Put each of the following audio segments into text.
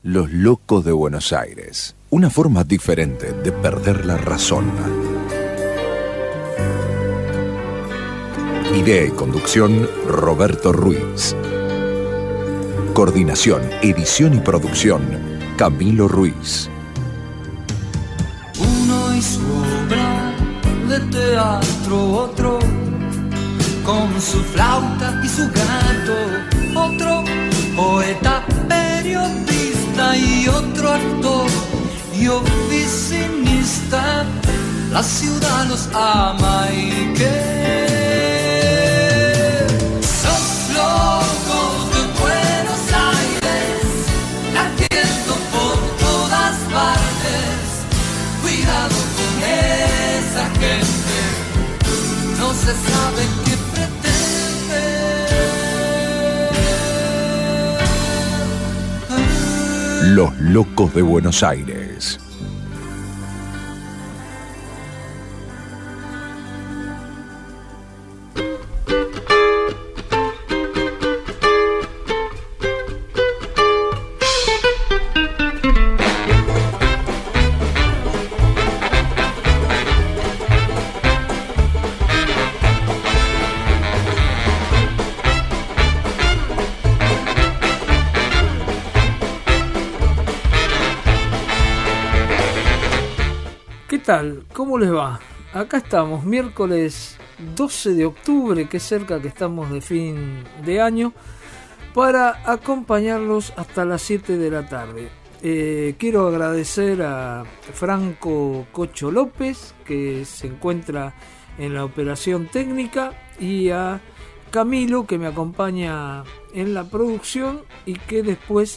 Los locos de Buenos Aires. Una forma diferente de perder la razón. Idea y conducción, Roberto Ruiz. Coordinación, edición y producción, Camilo Ruiz. Uno y su obra de teatro, otro con su flauta y su gato, otro poeta, periodista y otro actor y oficinista. La ciudad los ama y que sos locos de Buenos Aires, latiendo por todas partes. Cuidado con esa gente, no se sabe qué pretende. Los locos de Buenos Aires. ¿Cómo les va? Acá estamos, miércoles 12 de octubre, que cerca que estamos de fin de año, para acompañarlos hasta las 7 de la tarde. Quiero agradecer a Franco Cocho López, que se encuentra en la operación técnica, y a Camilo, que me acompaña en la producción y que después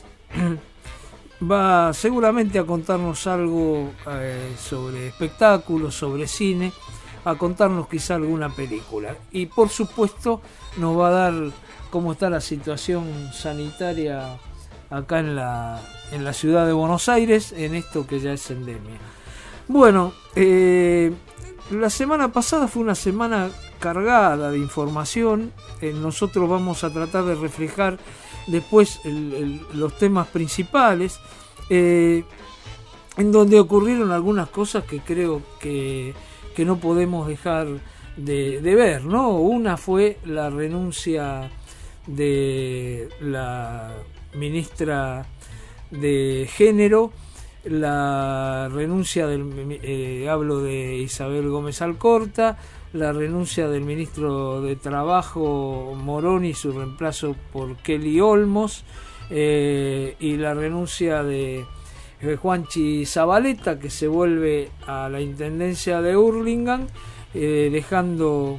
va seguramente a contarnos algo sobre espectáculos, sobre cine, a contarnos quizá alguna película. Y por supuesto nos va a dar cómo está la situación sanitaria acá en la ciudad de Buenos Aires, en esto que ya es endemia. Bueno, la semana pasada fue una semana cargada de información. Nosotros vamos a tratar de reflejar después los temas principales, en donde ocurrieron algunas cosas que creo que no podemos dejar de ver, ¿no? Una fue la renuncia de la ministra de Género, la renuncia hablo de Isabel Gómez Alcorta, la renuncia del ministro de Trabajo Moroni y su reemplazo por Kelly Olmos, y la renuncia de Juanchi Zabaleta, que se vuelve a la intendencia de Hurlingham, dejando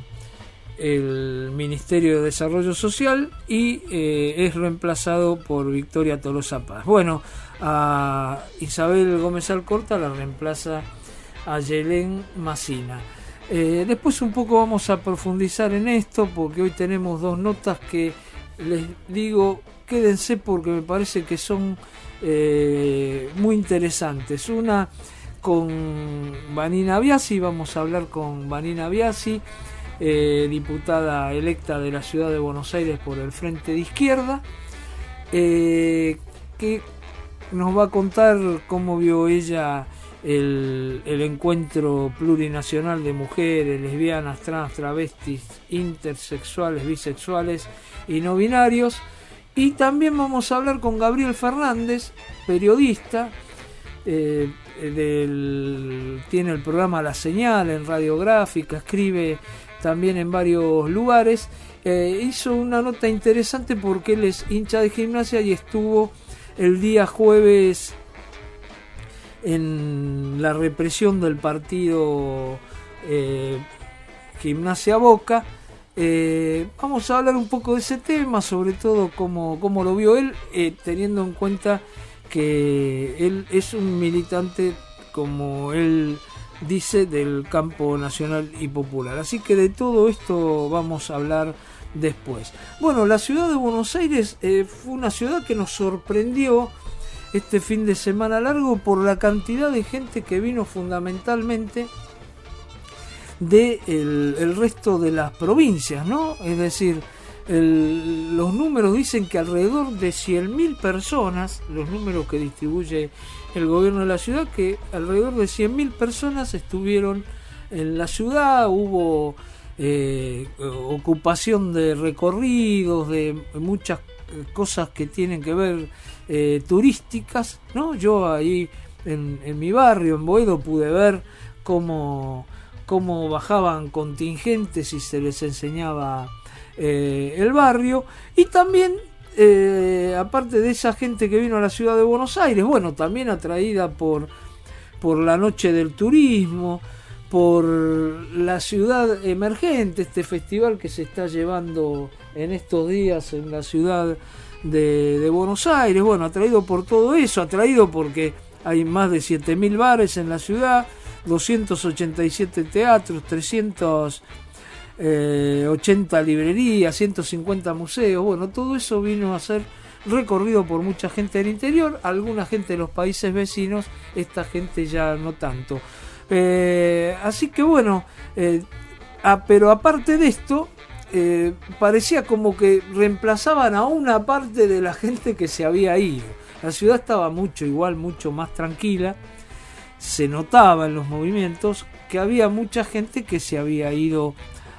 el Ministerio de Desarrollo Social, y es reemplazado por Victoria Tolosa Paz. Bueno, a Isabel Gómez Alcorta la reemplaza a Yelén Macina. Después un poco vamos a profundizar en esto, porque hoy tenemos dos notas que les digo, quédense porque me parece que son muy interesantes. Una con Vanina Biasi, vamos a hablar con Vanina Biasi, diputada electa de la ciudad de Buenos Aires por el Frente de Izquierda, que nos va a contar cómo vio ella el encuentro plurinacional de mujeres, lesbianas, trans, travestis, intersexuales, bisexuales y no binarios. Y también vamos a hablar con Gabriel Fernández, periodista, tiene el programa La Señal en Radiográfica, escribe también en varios lugares. Hizo una nota interesante porque él es hincha de Gimnasia y estuvo el día jueves en la represión del partido Gimnasia Boca. Vamos a hablar un poco de ese tema, sobre todo cómo lo vio él, teniendo en cuenta que él es un militante, como él dice, del campo nacional y popular. Así que de todo esto vamos a hablar después. Bueno, la ciudad de Buenos Aires fue una ciudad que nos sorprendió este fin de semana largo por la cantidad de gente que vino, fundamentalmente de el resto de las provincias, ¿no? Es decir, los números dicen que alrededor de 100.000 personas, los números que distribuye el gobierno de la ciudad, que alrededor de 100.000 personas estuvieron en la ciudad. Hubo ocupación de recorridos, de muchas cosas que tienen que ver turísticas, ¿no? Yo ahí en mi barrio, en Boedo, pude ver cómo bajaban contingentes y se les enseñaba el barrio. Y también, aparte de esa gente que vino a la ciudad de Buenos Aires, bueno, también atraída por la noche del turismo, por la ciudad emergente, este festival que se está llevando en estos días en la ciudad de Buenos Aires. Bueno, atraído por todo eso, atraído porque hay más de 7.000 bares en la ciudad, 287 teatros, 380 librerías, 150 museos. Bueno, todo eso vino a ser recorrido por mucha gente del interior, alguna gente de los países vecinos, esta gente ya no tanto. Así que bueno, pero aparte de esto, parecía como que reemplazaban a una parte de la gente que se había ido. La ciudad estaba mucho más tranquila. Se notaba en los movimientos que había mucha gente que se había ido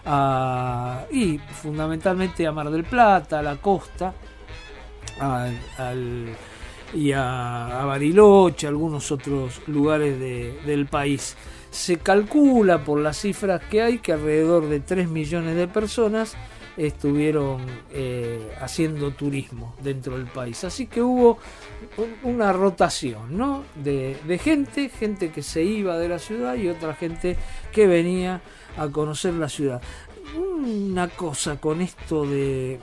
y fundamentalmente a Mar del Plata, a la costa, y a Bariloche, algunos otros lugares del país. Se calcula por las cifras que hay que alrededor de 3 millones de personas estuvieron haciendo turismo dentro del país. Así que hubo una rotación, ¿no? de gente que se iba de la ciudad y otra gente que venía a conocer la ciudad. Una cosa con esto de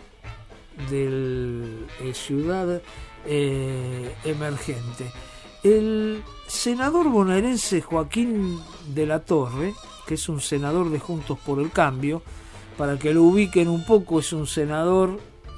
ciudad emergente. El senador bonaerense Joaquín de la Torre, que es un senador de Juntos por el Cambio, para que lo ubiquen un poco, es un senador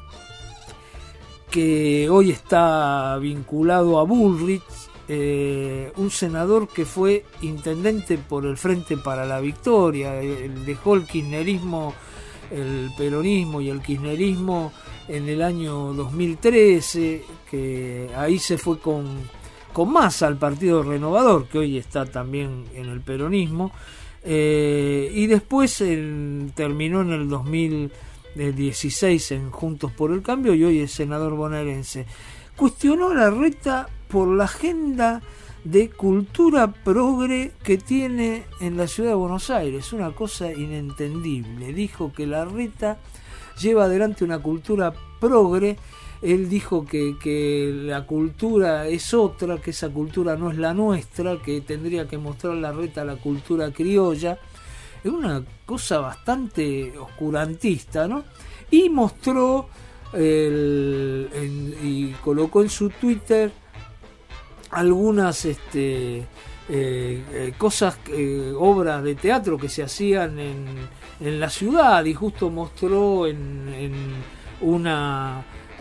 que hoy está vinculado a Bullrich, un senador que fue intendente por el Frente para la Victoria, dejó el kirchnerismo, el peronismo y el kirchnerismo en el año 2013, que ahí se fue con Massa al Partido Renovador, que hoy está también en el peronismo, y después terminó en el 2016 en Juntos por el Cambio y hoy es senador bonaerense. Cuestionó a Larreta por la agenda de cultura progre que tiene en la ciudad de Buenos Aires, una cosa inentendible. Dijo que Larreta lleva adelante una cultura progre. Él dijo que la cultura es otra, que esa cultura no es la nuestra, que tendría que mostrar Larreta la cultura criolla. Es una cosa bastante oscurantista, ¿no? Y mostró y colocó en su Twitter algunas cosas, obras de teatro que se hacían en la ciudad, y justo mostró en una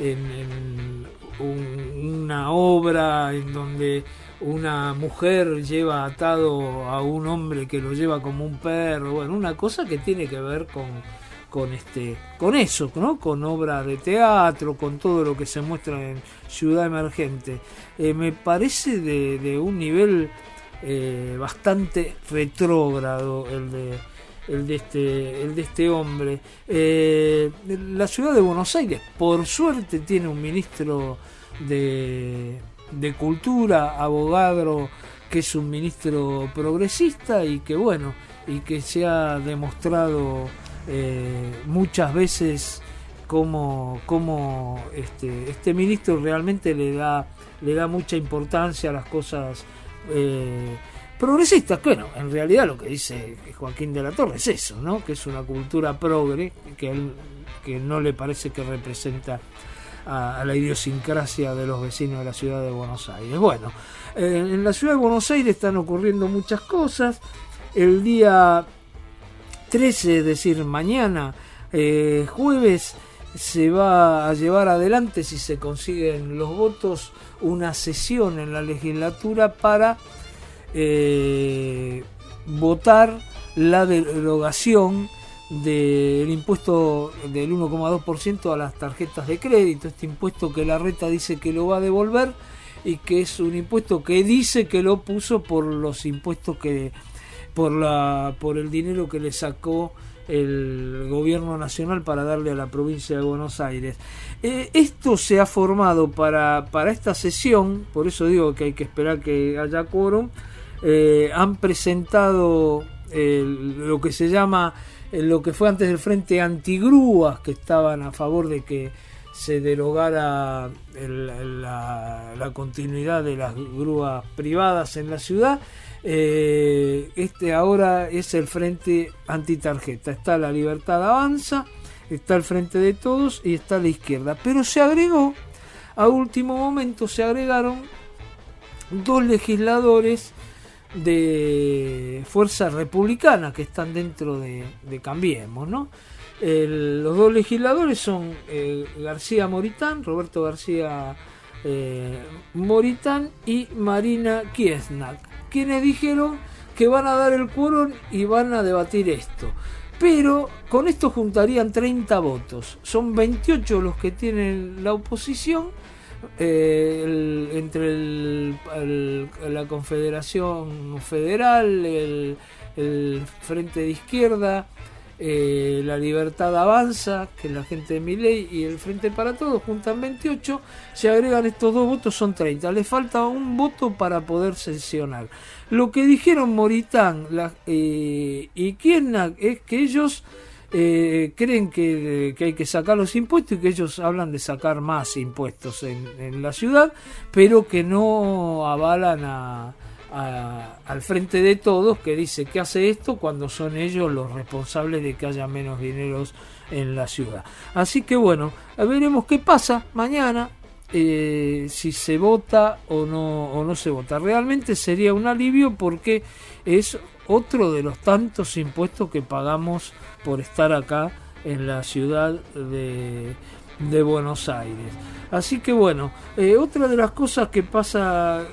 obra en donde una mujer lleva atado a un hombre que lo lleva como un perro. Bueno, una cosa que tiene que ver con eso, ¿no? Con obra de teatro, con todo lo que se muestra en Ciudad Emergente. Me parece de un nivel bastante retrógrado el de este hombre. La ciudad de Buenos Aires, por suerte, tiene un ministro de Cultura, abogado, que es un ministro progresista y que bueno, y que se ha demostrado muchas veces como este ministro realmente le da mucha importancia a las cosas progresistas. Bueno, en realidad lo que dice Joaquín de la Torre es eso, ¿no? Que es una cultura progre que no le parece que representa a la idiosincrasia de los vecinos de la ciudad de Buenos Aires. Bueno, en la ciudad de Buenos Aires están ocurriendo muchas cosas. El día 13, es decir, mañana, jueves, se va a llevar adelante, si se consiguen los votos, una sesión en la legislatura para votar la derogación del impuesto del 1,2% a las tarjetas de crédito, este impuesto que Larreta dice que lo va a devolver y que es un impuesto que dice que lo puso por los impuestos que por el dinero que le sacó el gobierno nacional para darle a la provincia de Buenos Aires. Esto se ha formado para esta sesión, por eso digo que hay que esperar que haya quórum. Han presentado lo que se llama, lo que fue antes del Frente Antigrúas, que estaban a favor de que se derogara la continuidad de las grúas privadas en la ciudad. Ahora es el Frente Antitarjeta. Está La Libertad Avanza, está el Frente de Todos y está la izquierda. Pero se agregó, a último momento se agregaron 2 legisladores de Fuerza Republicana que están dentro de Cambiemos, ¿no? Los 2 legisladores son García Moritán, Roberto García Moritán y Marina Kiesnak, quienes dijeron que van a dar el quórum y van a debatir esto. Pero con esto juntarían 30 votos. Son 28 los que tienen la oposición, entre la Confederación Federal, el Frente de Izquierda, La Libertad Avanza, que es la gente de Milei, y el Frente para Todos, juntan 28, se agregan estos 2 votos, son 30. Le falta un voto para poder sesionar. Lo que dijeron Moritán y Kiesnak es que ellos creen que hay que sacar los impuestos y que ellos hablan de sacar más impuestos en la ciudad, pero que no avalan al Frente de Todos, que dice que hace esto cuando son ellos los responsables de que haya menos dineros en la ciudad. Así que bueno, veremos qué pasa mañana, si se vota o no se vota. Realmente sería un alivio porque es otro de los tantos impuestos que pagamos por estar acá en la ciudad de Buenos Aires. Así que bueno, otra de las cosas que pasa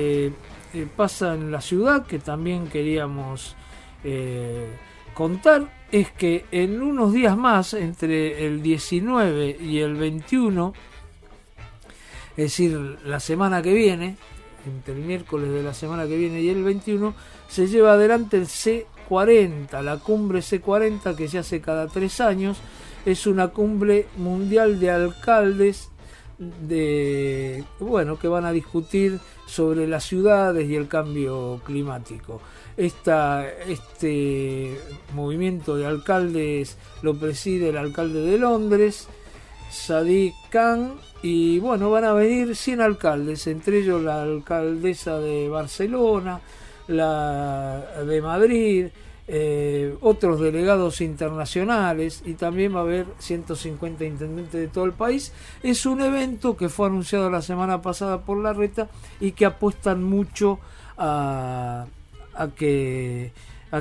en la ciudad, que también queríamos contar, es que en unos días más, entre el 19 y el 21, es decir, la semana que viene, entre el miércoles de la semana que viene y el 21, se lleva adelante el C40, la cumbre C40, que se hace cada 3 años. Es una cumbre mundial de alcaldes que van a discutir sobre las ciudades y el cambio climático. Este movimiento de alcaldes lo preside el alcalde de Londres, Sadiq Khan, y van a venir 100 alcaldes, entre ellos la alcaldesa de Barcelona, la de Madrid, otros delegados internacionales, y también va a haber 150 intendentes de todo el país. Es un evento que fue anunciado la semana pasada por Larreta y que apuestan mucho a que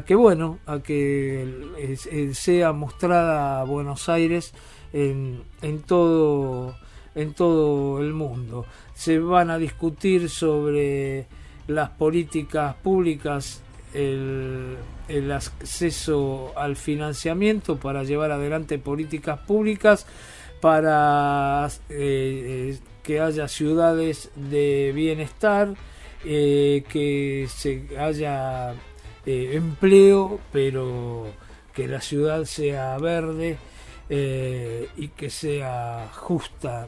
sea mostrada Buenos Aires en todo el mundo. Se van a discutir sobre las políticas públicas, el acceso al financiamiento para llevar adelante políticas públicas, para que haya ciudades de bienestar, que haya empleo, pero que la ciudad sea verde, y que sea justa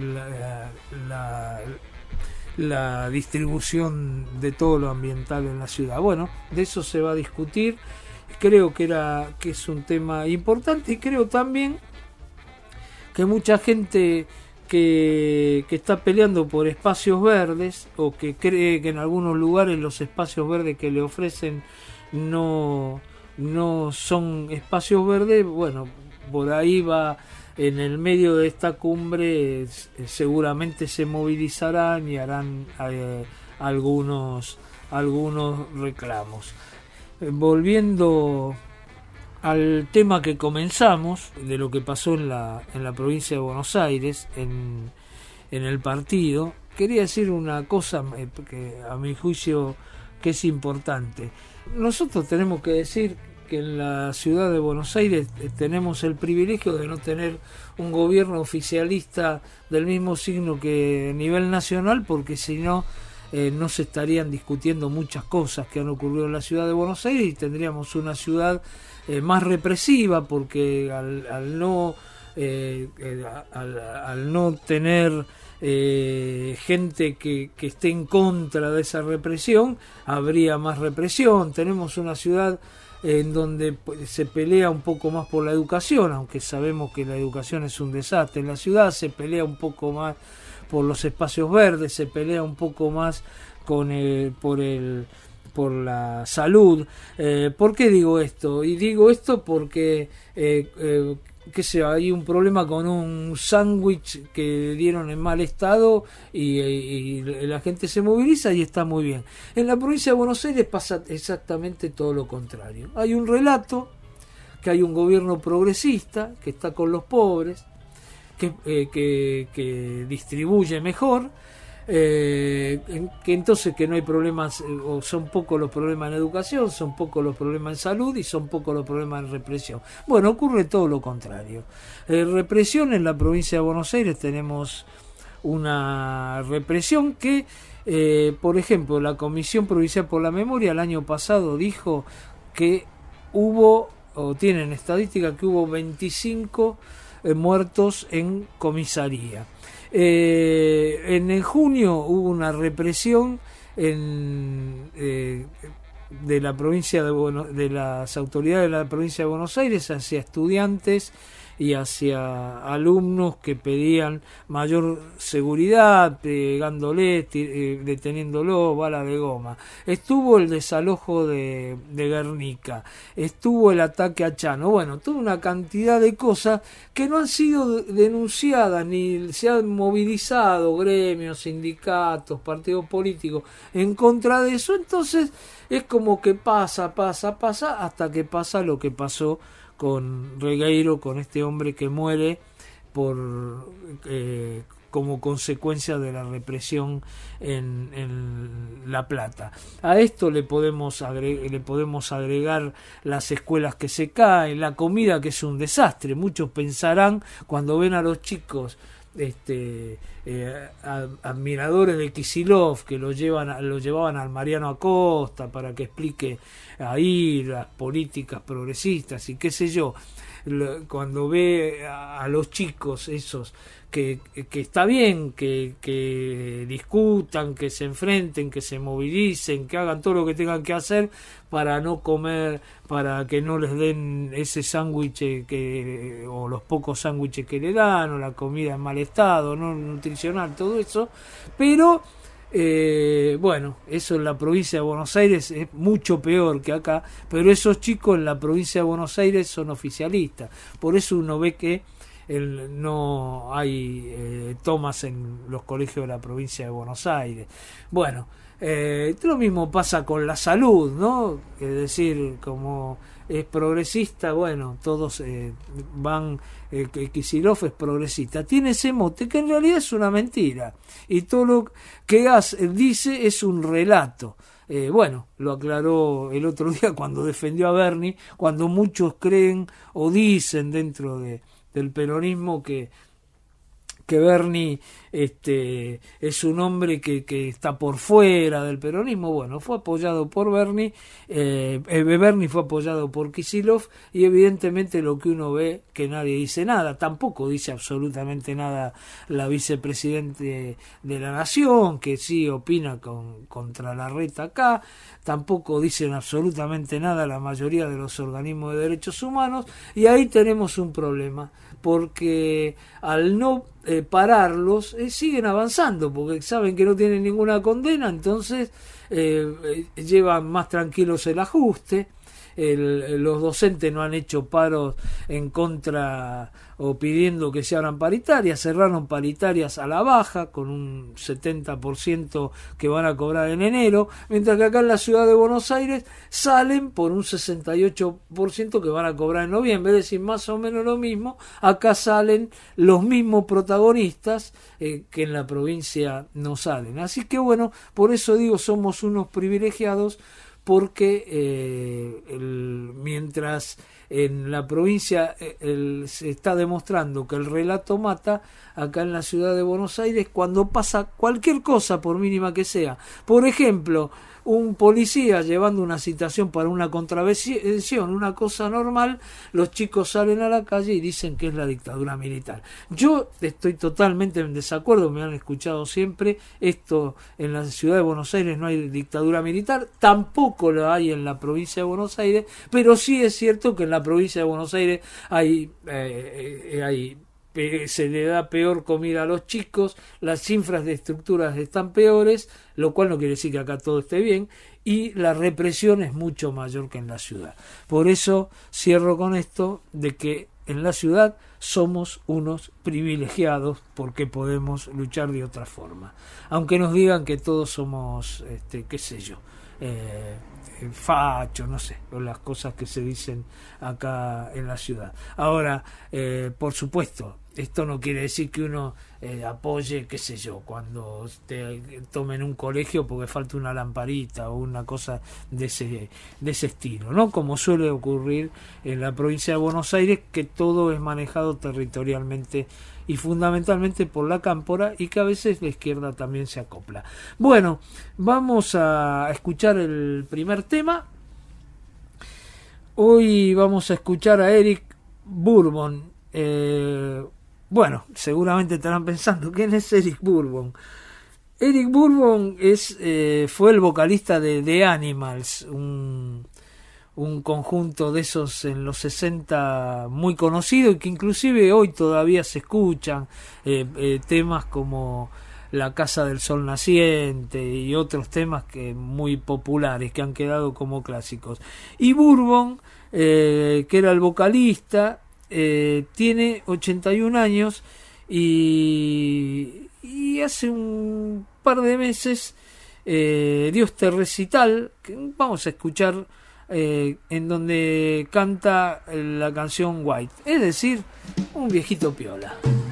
la distribución de todo lo ambiental en la ciudad. Bueno, de eso se va a discutir. Creo que es un tema importante, y creo también que mucha gente que está peleando por espacios verdes, o que cree que en algunos lugares los espacios verdes que le ofrecen no son espacios verdes, bueno, por ahí va. En el medio de esta cumbre seguramente se movilizarán y harán algunos reclamos. Volviendo al tema que comenzamos, de lo que pasó en la provincia de Buenos Aires, en el partido, quería decir una cosa que a mi juicio que es importante. Nosotros tenemos que decir que en la ciudad de Buenos Aires tenemos el privilegio de no tener un gobierno oficialista del mismo signo que a nivel nacional, porque si no, no se estarían discutiendo muchas cosas que han ocurrido en la ciudad de Buenos Aires y tendríamos una ciudad más represiva, porque al no tener gente que esté en contra de esa represión, habría más represión. Tenemos una ciudad en donde se pelea un poco más por la educación, aunque sabemos que la educación es un desastre. En la ciudad se pelea un poco más por los espacios verdes, se pelea un poco más por la salud. ¿Por qué digo esto? Y digo esto porque hay un problema con un sándwich que dieron en mal estado y la gente se moviliza y está muy bien. En la provincia de Buenos Aires pasa exactamente todo lo contrario. Hay un relato que hay un gobierno progresista que está con los pobres, que distribuye mejor, que entonces que no hay problemas, o son pocos los problemas en educación, son pocos los problemas en salud y son pocos los problemas en represión. Bueno, ocurre todo lo contrario. Represión en la provincia de Buenos Aires, tenemos una represión que, por ejemplo, la Comisión Provincial por la Memoria el año pasado dijo que hubo, o tienen estadística, que hubo 25 muertos en comisaría. En junio hubo una represión de la provincia de las autoridades de la provincia de Buenos Aires hacia estudiantes y hacia alumnos que pedían mayor seguridad, pegándoles, deteniéndolo, bala de goma. Estuvo el desalojo de Guernica, estuvo el ataque a Chano, bueno, toda una cantidad de cosas que no han sido denunciadas, ni se han movilizado gremios, sindicatos, partidos políticos en contra de eso. Entonces es como que pasa hasta que pasa lo que pasó con Regueiro, con este hombre que muere como consecuencia de la represión en La Plata. A esto le podemos agregar las escuelas que se caen, la comida que es un desastre. Muchos pensarán cuando ven a los chicos admiradores de Kicillof, que lo llevaban al Mariano Acosta para que explique ahí las políticas progresistas y qué sé yo, cuando ve a los chicos esos que está bien que discutan, que se enfrenten, que se movilicen, que hagan todo lo que tengan que hacer para no comer, para que no les den ese sándwich o los pocos sándwiches que le dan, o la comida en mal estado, no nutricional, todo eso, pero bueno, eso en la provincia de Buenos Aires es mucho peor que acá, pero esos chicos en la provincia de Buenos Aires son oficialistas, por eso uno ve que no hay tomas en los colegios de la provincia de Buenos Aires. Bueno, lo mismo pasa con la salud, ¿no? Es decir, como es progresista, bueno, todos van, Kicillof es progresista, tiene ese mote que en realidad es una mentira, y todo lo que dice es un relato. Bueno, lo aclaró el otro día cuando defendió a Bernie, cuando muchos creen o dicen dentro del peronismo que Bernie es un hombre que está por fuera del peronismo. Bueno, fue apoyado por Bernie, Bernie fue apoyado por Kicillof, y evidentemente lo que uno ve que nadie dice nada, tampoco dice absolutamente nada la vicepresidente de la Nación, que sí opina contra Larreta acá, tampoco dicen absolutamente nada la mayoría de los organismos de derechos humanos, y ahí tenemos un problema, porque al no pararlos, siguen avanzando, porque saben que no tienen ninguna condena, entonces llevan más tranquilos el ajuste. Los docentes no han hecho paros en contra o pidiendo que se abran paritarias, cerraron paritarias a la baja con un 70% que van a cobrar en enero, mientras que acá en la ciudad de Buenos Aires salen por un 68% que van a cobrar en noviembre, es decir, más o menos lo mismo. Acá salen los mismos protagonistas que en la provincia no salen, así que bueno, por eso digo, somos unos privilegiados, porque mientras en la provincia se está demostrando que el relato mata, acá en la ciudad de Buenos Aires, cuando pasa cualquier cosa, por mínima que sea, por ejemplo, un policía llevando una citación para una contravención, una cosa normal, los chicos salen a la calle y dicen que es la dictadura militar. Yo estoy totalmente en desacuerdo, me han escuchado siempre, esto en la ciudad de Buenos Aires no hay dictadura militar, tampoco lo hay en la provincia de Buenos Aires, pero sí es cierto que en la provincia de Buenos Aires se le da peor comida a los chicos, las infraestructuras están peores, lo cual no quiere decir que acá todo esté bien, y la represión es mucho mayor que en la ciudad. Por eso cierro con esto de que en la ciudad somos unos privilegiados porque podemos luchar de otra forma. Aunque nos digan que todos somos, qué sé yo, facho, no sé, o las cosas que se dicen acá en la ciudad. Ahora, por supuesto, esto no quiere decir que uno apoye, qué sé yo, cuando te tomen un colegio porque falta una lamparita o una cosa de ese estilo, ¿no? Como suele ocurrir en la provincia de Buenos Aires, que todo es manejado territorialmente y fundamentalmente por la cámpora, y que a veces la izquierda también se acopla. Bueno, vamos a escuchar el primer tema. Hoy vamos a escuchar a Eric Bourbon. Bueno, seguramente estarán pensando, ¿quién es Eric Bourbon? Eric Bourbon fue el vocalista de The Animals, un conjunto de esos en los 60 muy conocido y que inclusive hoy todavía se escuchan, temas como La Casa del Sol Naciente y otros temas que muy populares que han quedado como clásicos. Y Bourbon, que era el vocalista, tiene 81 años y hace un par de meses dio este recital que vamos a escuchar, en donde canta la canción White, es decir, un viejito piola.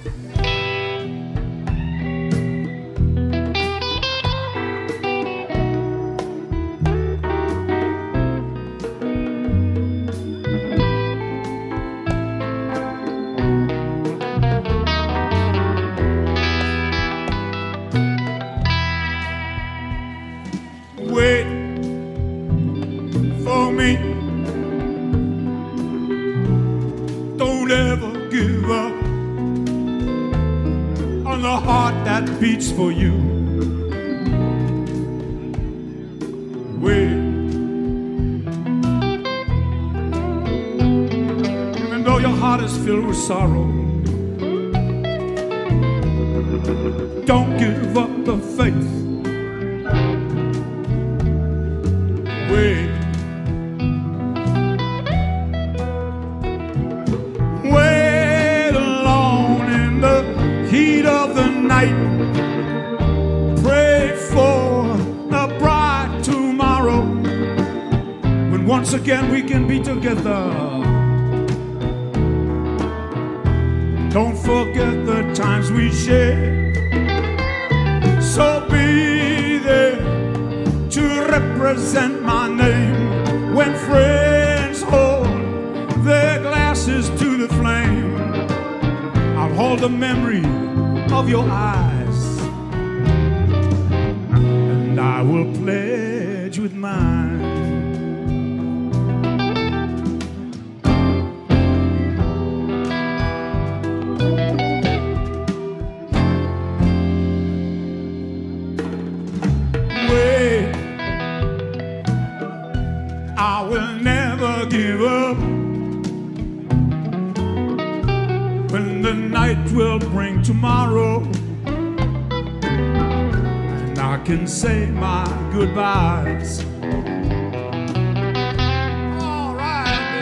Wait for me. Don't ever give up on the heart that beats for you. Wait. Even though your heart is filled with sorrow, don't give up the faith. Wait alone in the heat of the night. Pray for a bright tomorrow when once again we can be together. Don't forget the times we shared. So be there to represent my name when friends hold their glasses to the flame. I'll hold the memory of your eyes, and I will pledge with mine. I will never give up when the night will bring tomorrow, and I can say my goodbyes. All right,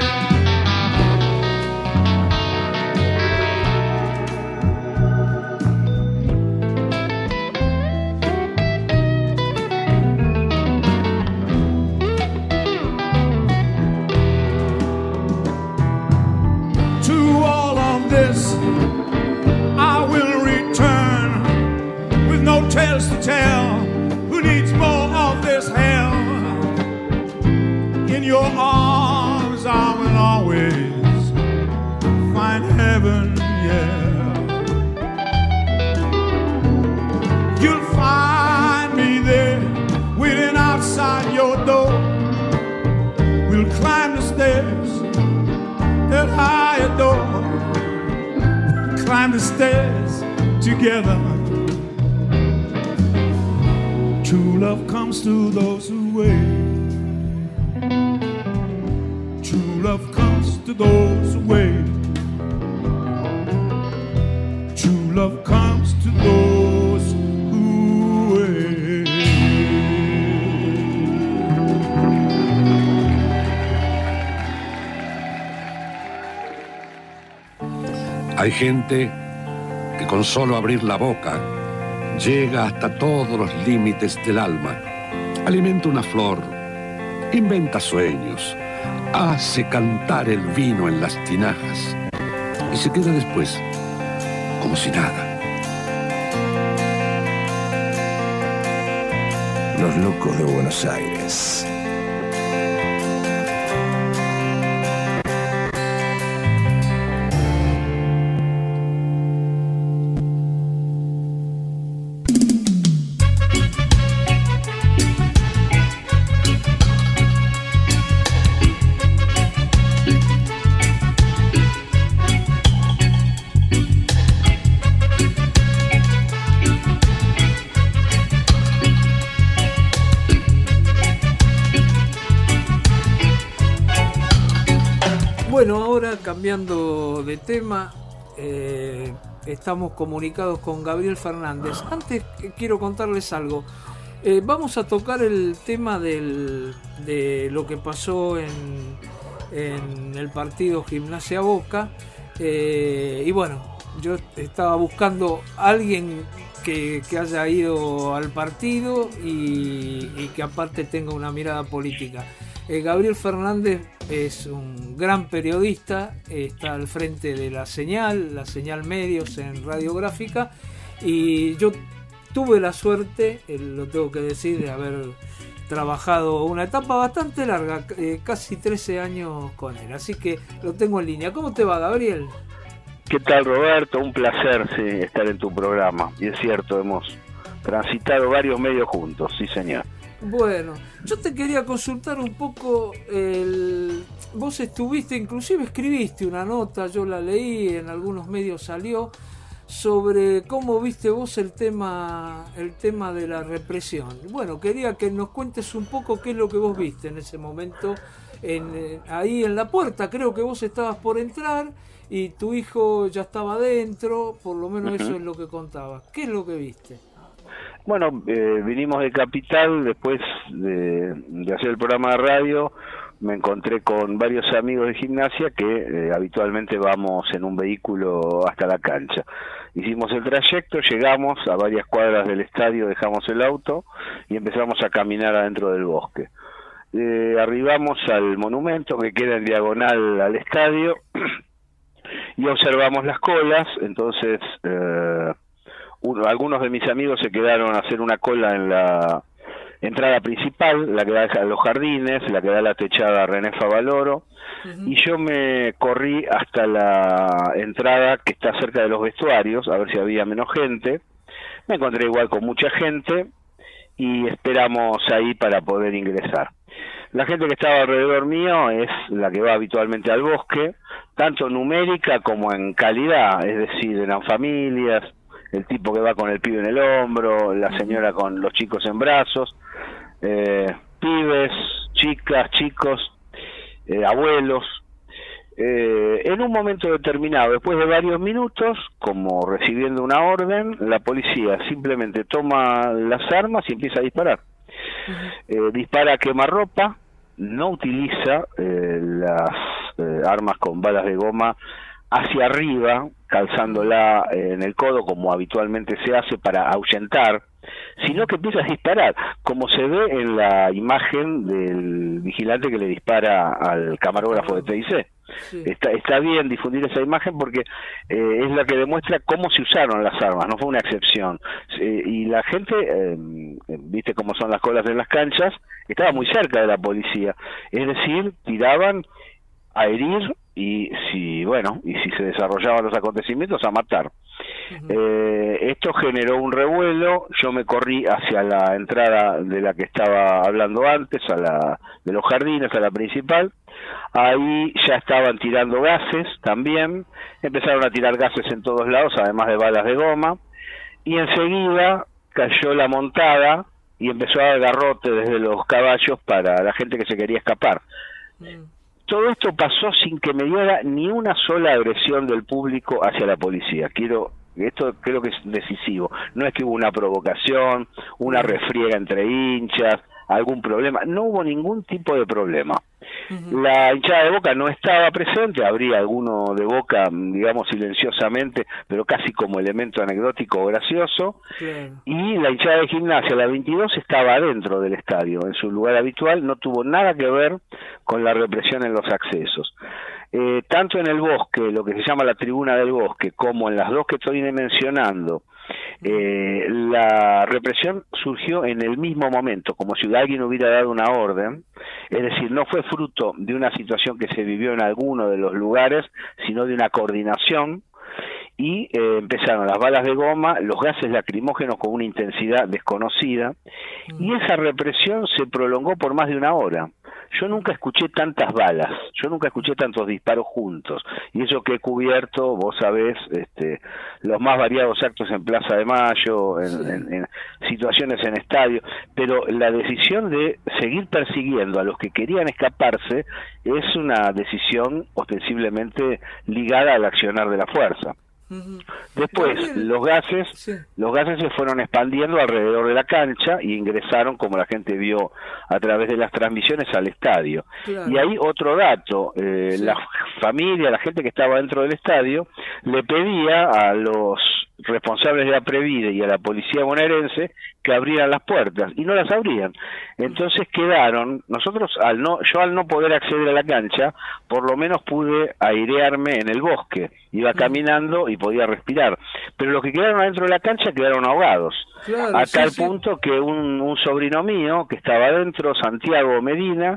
I will return with no tales to tell. Who needs more of this hell? In your arms I will always find heaven, yeah. You'll find me there, waiting outside your door. We'll climb the stairs that I adore. We'll climb the stairs together. True love comes to those who wait. True love comes to those who wait. True love comes to those who wait. Hay gente que con solo abrir la boca llega hasta todos los límites del alma, alimenta una flor, inventa sueños, hace cantar el vino en las tinajas y se queda después como si nada. Los locos de Buenos Aires. Bueno, ahora cambiando de tema, estamos comunicados con Gabriel Fernández. Antes quiero contarles algo. Vamos a tocar el tema de lo que pasó en el partido Gimnasia Boca. Y bueno, yo estaba buscando a alguien que haya ido al partido y que aparte tenga una mirada política. Gabriel Fernández es un gran periodista, está al frente de la señal Medios en Radiográfica, y yo tuve la suerte, lo tengo que decir, de haber trabajado una etapa bastante larga, casi 13 años con él, así que lo tengo en línea. ¿Cómo te va, Gabriel? ¿Qué tal, Roberto? Un placer estar en tu programa, y es cierto, hemos transitado varios medios juntos, sí señor. Bueno, yo te quería consultar un poco, vos estuviste, inclusive escribiste una nota, yo la leí, en algunos medios salió, sobre cómo viste vos el tema de la represión. Bueno, quería que nos cuentes un poco qué es lo que vos viste en ese momento, ahí en la puerta. Creo que vos estabas por entrar y tu hijo ya estaba adentro, por lo menos eso es lo que contabas. ¿Qué es lo que viste? Bueno, vinimos de Capital, después de hacer el programa de radio, me encontré con varios amigos de Gimnasia que habitualmente vamos en un vehículo hasta la cancha. Hicimos el trayecto, llegamos a varias cuadras del estadio, dejamos el auto y empezamos a caminar adentro del bosque. Arribamos al monumento que queda en diagonal al estadio y observamos las colas. Entonces algunos de mis amigos se quedaron a hacer una cola en la entrada principal, la que da a los jardines, la que da a la techada René Favaloro, y yo me corrí hasta la entrada que está cerca de los vestuarios, a ver si había menos gente. Me encontré igual con mucha gente y esperamos ahí para poder ingresar. La gente que estaba alrededor mío es la que va habitualmente al bosque, tanto numérica como en calidad, es decir, eran familias, el tipo que va con el pibe en el hombro, la señora con los chicos en brazos, pibes, chicas, chicos, abuelos. En un momento determinado, después de varios minutos, como recibiendo una orden, la policía simplemente toma las armas y empieza a disparar. Dispara a quemarropa, no utiliza las armas con balas de goma hacia arriba, calzándola en el codo como habitualmente se hace para ahuyentar, sino que empieza a disparar, como se ve en la imagen del vigilante que le dispara al camarógrafo de TIC. Sí. Está bien difundir esa imagen porque es la que demuestra cómo se usaron las armas, no fue una excepción. Y la gente, viste cómo son las colas en las canchas, estaba muy cerca de la policía, es decir, tiraban a herir y si se desarrollaban los acontecimientos, a matar. Esto generó un revuelo. Yo me corrí hacia la entrada de la que estaba hablando antes, de los jardines, a la principal. Ahí ya estaban tirando gases también, empezaron a tirar gases en todos lados, además de balas de goma, y enseguida cayó la montada y empezó a dar garrote desde los caballos para la gente que se quería escapar. Todo esto pasó sin que me diera ni una sola agresión del público hacia la policía. Esto creo que es decisivo. No es que hubo una provocación, una refriega entre hinchas, algún problema. No hubo ningún tipo de problema. La hinchada de Boca no estaba presente, habría alguno de Boca, digamos, silenciosamente, pero casi como elemento anecdótico o gracioso. Y la hinchada de Gimnasia, la 22, estaba adentro del estadio, en su lugar habitual, no tuvo nada que ver con la represión en los accesos. Tanto en el bosque, lo que se llama la tribuna del bosque, como en las dos que estoy mencionando, la represión surgió en el mismo momento, como si alguien hubiera dado una orden, es decir, no fue fruto de una situación que se vivió en alguno de los lugares, sino de una coordinación, y empezaron las balas de goma, los gases lacrimógenos con una intensidad desconocida, y esa represión se prolongó por más de una hora. Yo nunca escuché tantas balas, yo nunca escuché tantos disparos juntos, y eso que he cubierto, vos sabés, los más variados actos en Plaza de Mayo, en situaciones en estadios, pero la decisión de seguir persiguiendo a los que querían escaparse es una decisión ostensiblemente ligada al accionar de la fuerza. Después los gases se fueron expandiendo alrededor de la cancha y ingresaron, como la gente vio a través de las transmisiones, al estadio. Y ahí otro dato, la familia, la gente que estaba dentro del estadio, le pedía a los responsables de la Previde y a la policía bonaerense que abrieran las puertas, y no las abrían. Entonces quedaron, yo al no poder acceder a la cancha, por lo menos pude airearme en el bosque, iba caminando y podía respirar, pero los que quedaron adentro de la cancha quedaron ahogados, a tal punto que un sobrino mío que estaba adentro, Santiago Medina,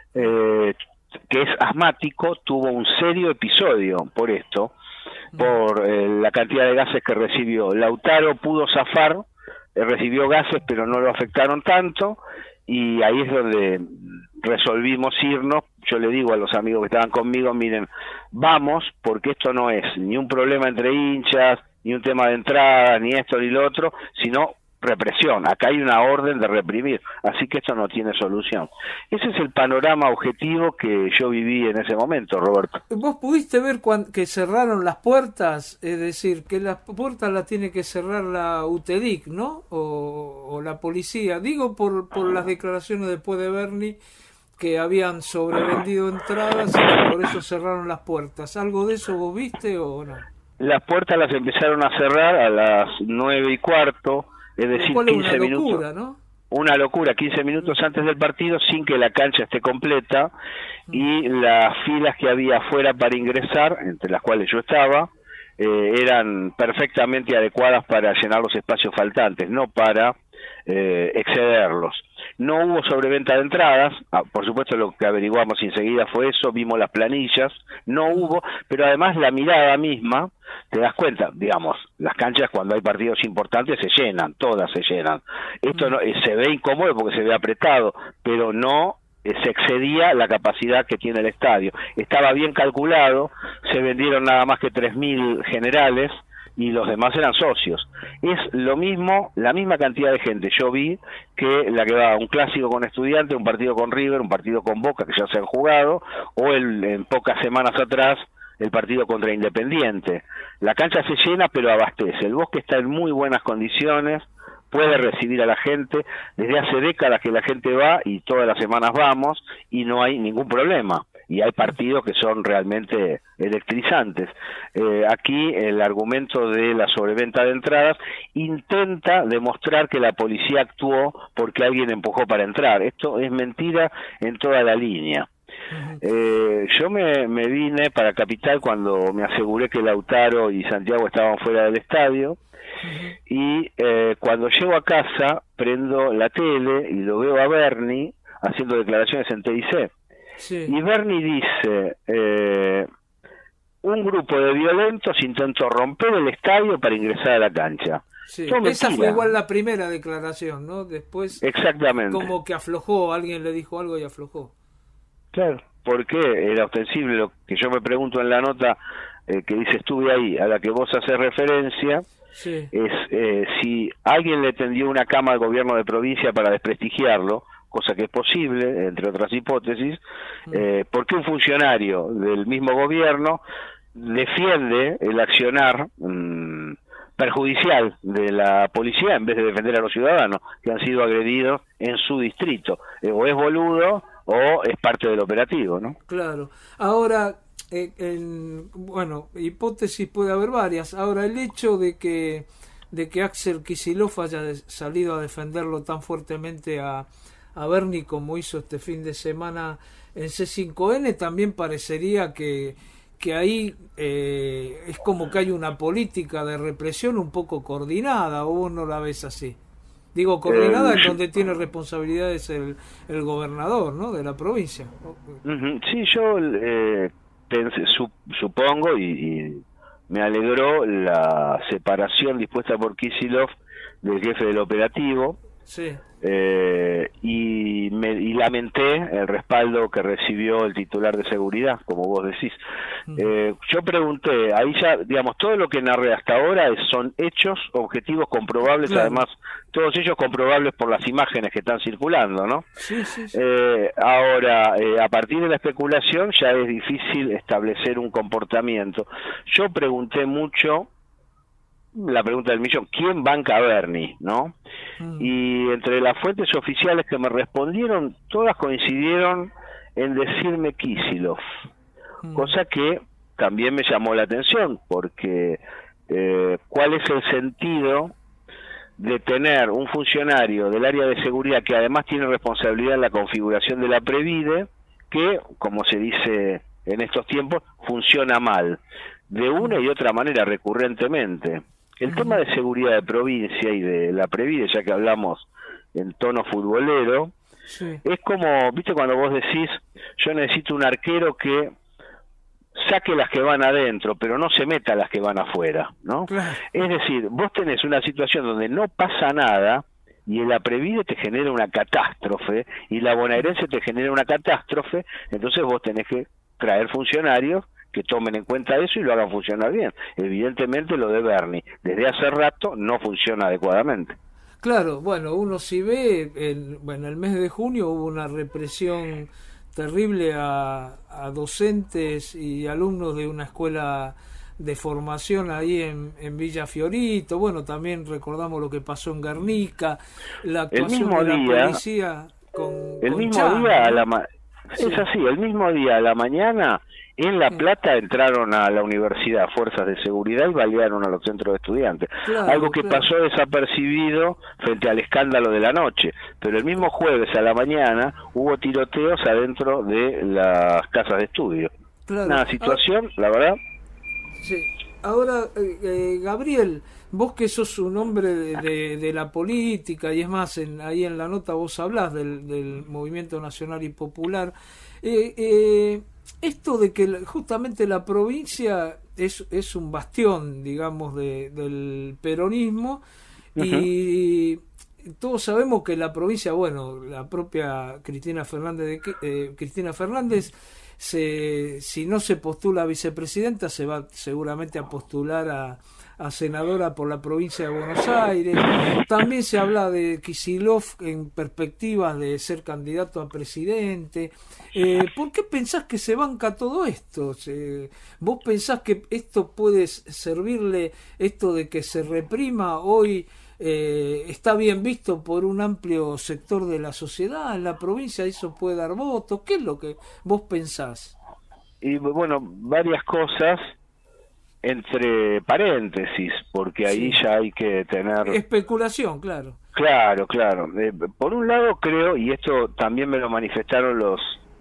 que es asmático, tuvo un serio episodio por esto, por la cantidad de gases que recibió. Lautaro pudo zafar, recibió gases pero no lo afectaron tanto, y ahí es donde resolvimos irnos. Yo le digo a los amigos que estaban conmigo, miren, vamos, porque esto no es ni un problema entre hinchas, ni un tema de entrada, ni esto ni lo otro, sino represión. Acá hay una orden de reprimir, así que esto no tiene solución. Ese es el panorama objetivo que yo viví en ese momento, Roberto. ¿Vos pudiste ver que cerraron las puertas? Es decir, que las puertas las tiene que cerrar la UTEDIC, ¿no? O la policía. Digo por las declaraciones después de Berni, que habían sobrevendido entradas y que por eso cerraron las puertas. ¿Algo de eso vos viste o no? Las puertas las empezaron a cerrar a las 9:15, es decir, 15 minutos. ¿No? Una locura, 15 minutos antes del partido, sin que la cancha esté completa, y las filas que había afuera para ingresar, entre las cuales yo estaba, eran perfectamente adecuadas para llenar los espacios faltantes, no para excederlos. No hubo sobreventa de entradas, por supuesto lo que averiguamos enseguida fue eso, vimos las planillas, no hubo, pero además la mirada misma, te das cuenta, digamos, las canchas cuando hay partidos importantes se llenan, todas se llenan. Esto no, se ve incómodo porque se ve apretado, pero no se excedía la capacidad que tiene el estadio. Estaba bien calculado, se vendieron nada más que 3.000 generales, y los demás eran socios. Es lo mismo, la misma cantidad de gente yo vi que la que va a un clásico con Estudiantes, un partido con River, un partido con Boca que ya se han jugado, o en pocas semanas atrás el partido contra Independiente. La cancha se llena pero abastece, el bosque está en muy buenas condiciones, puede recibir a la gente, desde hace décadas que la gente va y todas las semanas vamos y no hay ningún problema. Y hay partidos que son realmente electrizantes. Aquí el argumento de la sobreventa de entradas intenta demostrar que la policía actuó porque alguien empujó para entrar. Esto es mentira en toda la línea. Yo me vine para Capital cuando me aseguré que Lautaro y Santiago estaban fuera del estadio. Y cuando llego a casa, prendo la tele y lo veo a Bernie haciendo declaraciones en TIC. Sí. Y Bernie dice, un grupo de violentos intentó romper el estadio para ingresar a la cancha. Sí. Todo Esa mentira. fue igual la primera declaración, ¿no? Después Exactamente. como que aflojó, alguien le dijo algo y aflojó. Claro. Porque era ostensible lo que yo me pregunto en la nota que dice estuve ahí, a la que vos haces referencia. Sí. Es si alguien le tendió una cama al gobierno de provincia para desprestigiarlo, cosa que es posible, entre otras hipótesis, ¿por qué un funcionario del mismo gobierno defiende el accionar perjudicial de la policía en vez de defender a los ciudadanos que han sido agredidos en su distrito? O es boludo o es parte del operativo, ¿no? Claro. Ahora, bueno, hipótesis puede haber varias. Ahora, el hecho de que Axel Kicillof haya salido a defenderlo tan fuertemente a Bernie como hizo este fin de semana en C5N, también parecería que ahí es como que hay una política de represión un poco coordinada, o vos no la ves así. Digo, coordinada es donde tiene responsabilidades el gobernador, ¿no?, de la provincia. Sí, yo supongo y me alegró la separación dispuesta por Kicillof del jefe del operativo. Sí. Y lamenté el respaldo que recibió el titular de seguridad, como vos decís. Yo pregunté, ahí ya, digamos, todo lo que narré hasta ahora son hechos objetivos comprobables, claro. Además, todos ellos comprobables por las imágenes que están circulando, ¿no? Sí. Ahora, a partir de la especulación ya es difícil establecer un comportamiento. Yo pregunté mucho, la pregunta del millón, ¿quién banca a Bernie?, ¿no? Y entre las fuentes oficiales que me respondieron, todas coincidieron en decirme Kicillof, cosa que también me llamó la atención, porque ¿cuál es el sentido de tener un funcionario del área de seguridad que además tiene responsabilidad en la configuración de la Previde, que, como se dice en estos tiempos, funciona mal, de una y otra manera, recurrentemente? El tema de seguridad de provincia y de la Previde, ya que hablamos en tono futbolero, sí. Es como, viste, cuando vos decís, yo necesito un arquero que saque las que van adentro, pero no se meta las que van afuera, ¿no? Claro. Es decir, vos tenés una situación donde no pasa nada y la Previde te genera una catástrofe y la bonaerense te genera una catástrofe, entonces vos tenés que traer funcionarios que tomen en cuenta eso y lo hagan funcionar bien. Evidentemente lo de Bernie desde hace rato no funciona adecuadamente. Claro, bueno, uno sí ve, el mes de junio hubo una represión terrible a docentes y alumnos de una escuela de formación ahí en Villa Fiorito. Bueno, también recordamos lo que pasó en Guernica, la actuación de la policía el mismo día es así, el mismo día a la mañana en La Plata entraron a la universidad fuerzas de seguridad y balearon a los centros de estudiantes. Claro, algo que pasó desapercibido frente al escándalo de la noche. Pero el mismo jueves a la mañana hubo tiroteos adentro de las casas de estudio. Claro. Una situación, la verdad. Sí. Ahora, Gabriel, vos que sos un hombre de la política, y es más, ahí en la nota vos hablás del Movimiento Nacional y Popular, esto de que justamente la provincia es un bastión, digamos, del peronismo, y todos sabemos que la provincia, bueno, la propia Cristina Fernández, si no se postula a vicepresidenta, se va seguramente a postular a senadora por la provincia de Buenos Aires. También se habla de Kicillof en perspectivas de ser candidato a presidente. ¿Por qué pensás que se banca todo esto? ¿Vos pensás que esto puede servirle, esto de que se reprima hoy, está bien visto por un amplio sector de la sociedad en la provincia? ¿Eso puede dar votos? ¿Qué es lo que vos pensás? Y bueno, varias cosas entre paréntesis, porque ahí ya hay que tener especulación, claro. Claro. Por un lado creo, y esto también me lo manifestaron los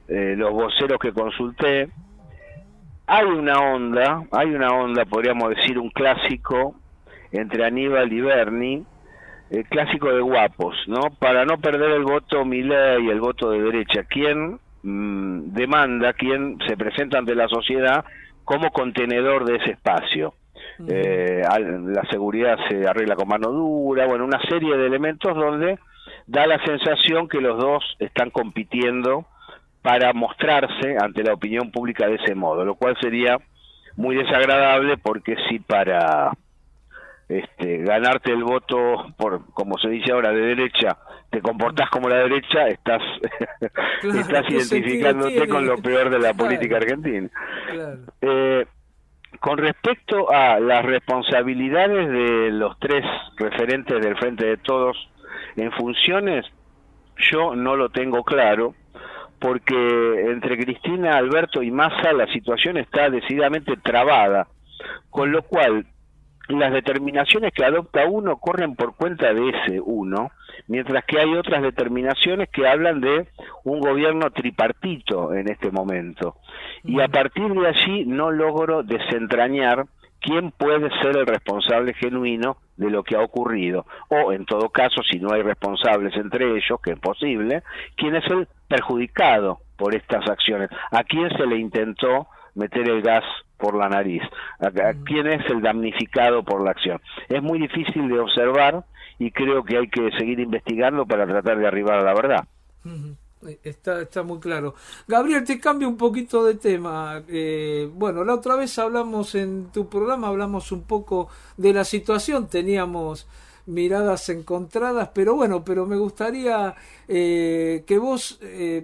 los voceros que consulté, hay una onda, podríamos decir un clásico entre Aníbal y Bernie, el clásico de guapos, ¿no? Para no perder el voto Milei y el voto de derecha, ¿quién demanda, quién se presenta ante la sociedad como contenedor de ese espacio? La seguridad se arregla con mano dura, bueno, una serie de elementos donde da la sensación que los dos están compitiendo para mostrarse ante la opinión pública de ese modo, lo cual sería muy desagradable, porque si para ganarte el voto, por como se dice ahora, de derecha, te comportás como la derecha, estás identificándote con lo peor de la política argentina. Claro. Con respecto a las responsabilidades de los tres referentes del Frente de Todos en funciones, yo no lo tengo claro, porque entre Cristina, Alberto y Massa la situación está decididamente trabada, con lo cual las determinaciones que adopta uno corren por cuenta de ese uno, mientras que hay otras determinaciones que hablan de un gobierno tripartito en este momento. Y a partir de allí no logro desentrañar quién puede ser el responsable genuino de lo que ha ocurrido, o en todo caso, si no hay responsables entre ellos, que es posible, quién es el perjudicado por estas acciones, a quién se le intentó meter el gas por la nariz, a quién es el damnificado por la acción. Es muy difícil de observar y creo que hay que seguir investigando para tratar de arribar a la verdad. Está muy claro. Gabriel, te cambio un poquito de tema. Bueno, la otra vez hablamos en tu programa, hablamos un poco de la situación, teníamos miradas encontradas, pero me gustaría que vos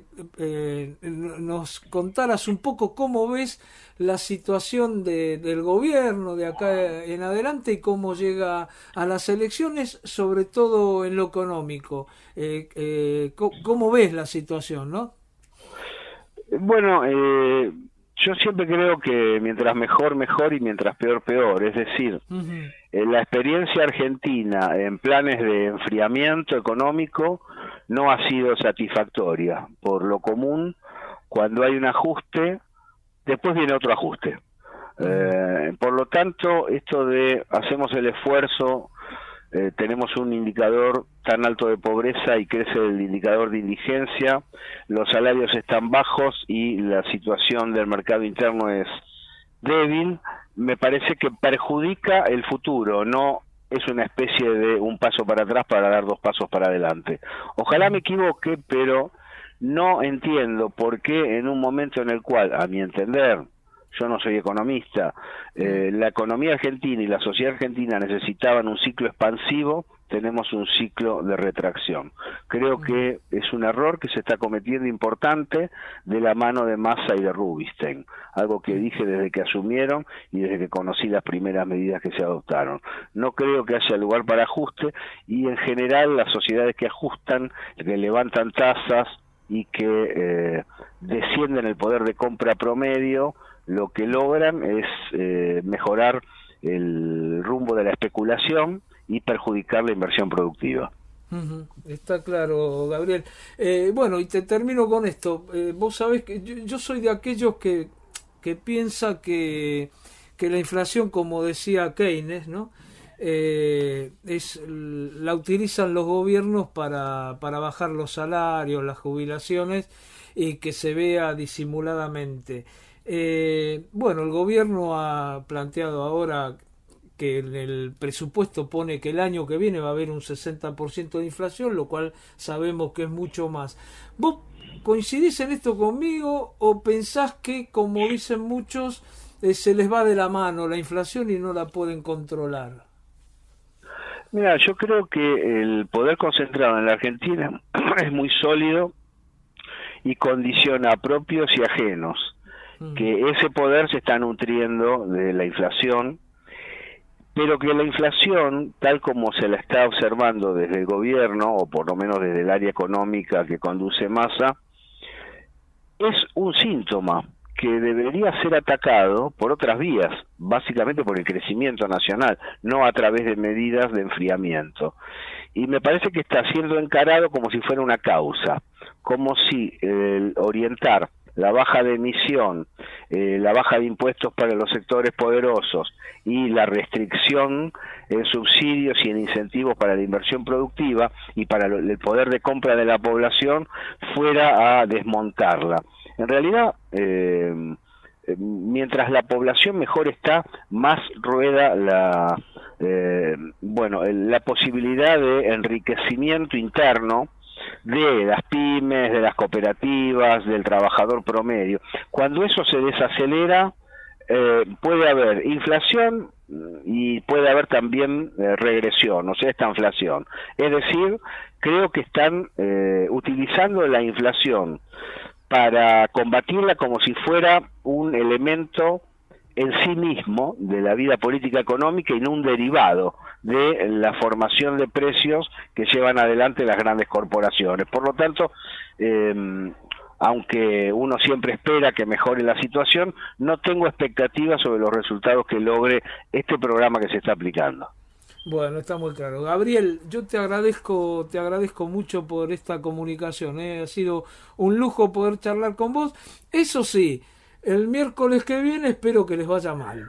nos contaras un poco cómo ves la situación del gobierno de acá en adelante y cómo llega a las elecciones, sobre todo en lo económico. ¿Cómo ves la situación, no? Bueno, yo siempre creo que mientras mejor, mejor, y mientras peor, peor. Es decir, la experiencia argentina en planes de enfriamiento económico no ha sido satisfactoria. Por lo común, cuando hay un ajuste, después viene otro ajuste. Por lo tanto, esto de hacemos el esfuerzo, tenemos un indicador tan alto de pobreza y crece el indicador de indigencia, los salarios están bajos y la situación del mercado interno es débil, me parece que perjudica el futuro, no es una especie de un paso para atrás para dar dos pasos para adelante. Ojalá me equivoque, pero no entiendo por qué en un momento en el cual, a mi entender, yo no soy economista, la economía argentina y la sociedad argentina necesitaban un ciclo expansivo, tenemos un ciclo de retracción. Creo que es un error que se está cometiendo importante de la mano de Massa y de Rubinstein, algo que dije desde que asumieron y desde que conocí las primeras medidas que se adoptaron. No creo que haya lugar para ajuste, y en general las sociedades que ajustan, que levantan tasas y que descienden el poder de compra promedio, lo que logran es mejorar el rumbo de la especulación y perjudicar la inversión productiva. Está claro, Gabriel. Bueno, y te termino con esto. Vos sabés que yo soy de aquellos que piensa que la inflación, como decía Keynes, ¿no? La utilizan los gobiernos para bajar los salarios, las jubilaciones, y que se vea disimuladamente. Bueno, el gobierno ha planteado ahora que en el presupuesto pone que el año que viene va a haber un 60% de inflación, lo cual sabemos que es mucho más. ¿Vos coincidís en esto conmigo o pensás que, como dicen muchos, se les va de la mano la inflación y no la pueden controlar? Mira, yo creo que el poder concentrado en la Argentina es muy sólido y condiciona a propios y ajenos, que ese poder se está nutriendo de la inflación, pero que la inflación, tal como se la está observando desde el gobierno, o por lo menos desde el área económica que conduce Massa, es un síntoma que debería ser atacado por otras vías, básicamente por el crecimiento nacional, no a través de medidas de enfriamiento. Y me parece que está siendo encarado como si fuera una causa, como si orientar la baja de emisión, la baja de impuestos para los sectores poderosos y la restricción en subsidios y en incentivos para la inversión productiva y para el poder de compra de la población fuera a desmontarla. En realidad, mientras la población mejor está, más rueda la posibilidad de enriquecimiento interno de las pymes, de las cooperativas, del trabajador promedio. Cuando eso se desacelera, puede haber inflación y puede haber también regresión, o sea, esta inflación. Es decir, creo que están utilizando la inflación para combatirla como si fuera un elemento en sí mismo de la vida política económica y no un derivado de la formación de precios que llevan adelante las grandes corporaciones. Por lo tanto, aunque uno siempre espera que mejore la situación, no tengo expectativas sobre los resultados que logre este programa que se está aplicando. Bueno, está muy claro. Gabriel, yo te agradezco mucho por esta comunicación, ¿eh? Ha sido un lujo poder charlar con vos. Eso sí, el miércoles que viene espero que les vaya mal.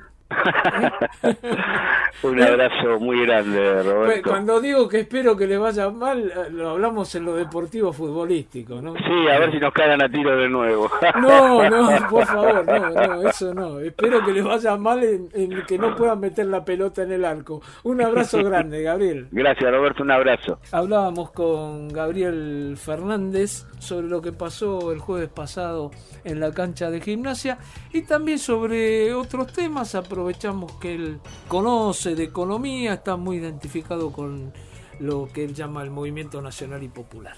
Un abrazo muy grande, Roberto. Cuando digo que espero que le vaya mal, lo hablamos en lo deportivo futbolístico, ¿no? Sí, a ver si nos cagan a tiro de nuevo. No, por favor, no, eso no. Espero que les vaya mal en que no puedan meter la pelota en el arco. Un abrazo grande, Gabriel. Gracias, Roberto, un abrazo. Hablábamos con Gabriel Fernández sobre lo que pasó el jueves pasado en la cancha de Gimnasia y también sobre otros temas. Aprovechamos que él conoce de economía, está muy identificado con lo que él llama el movimiento nacional y popular.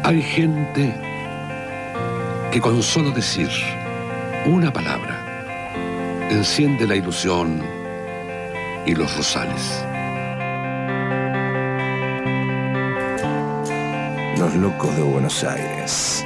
Hay gente que con solo decir una palabra enciende la ilusión y los rosales. Los locos de Buenos Aires.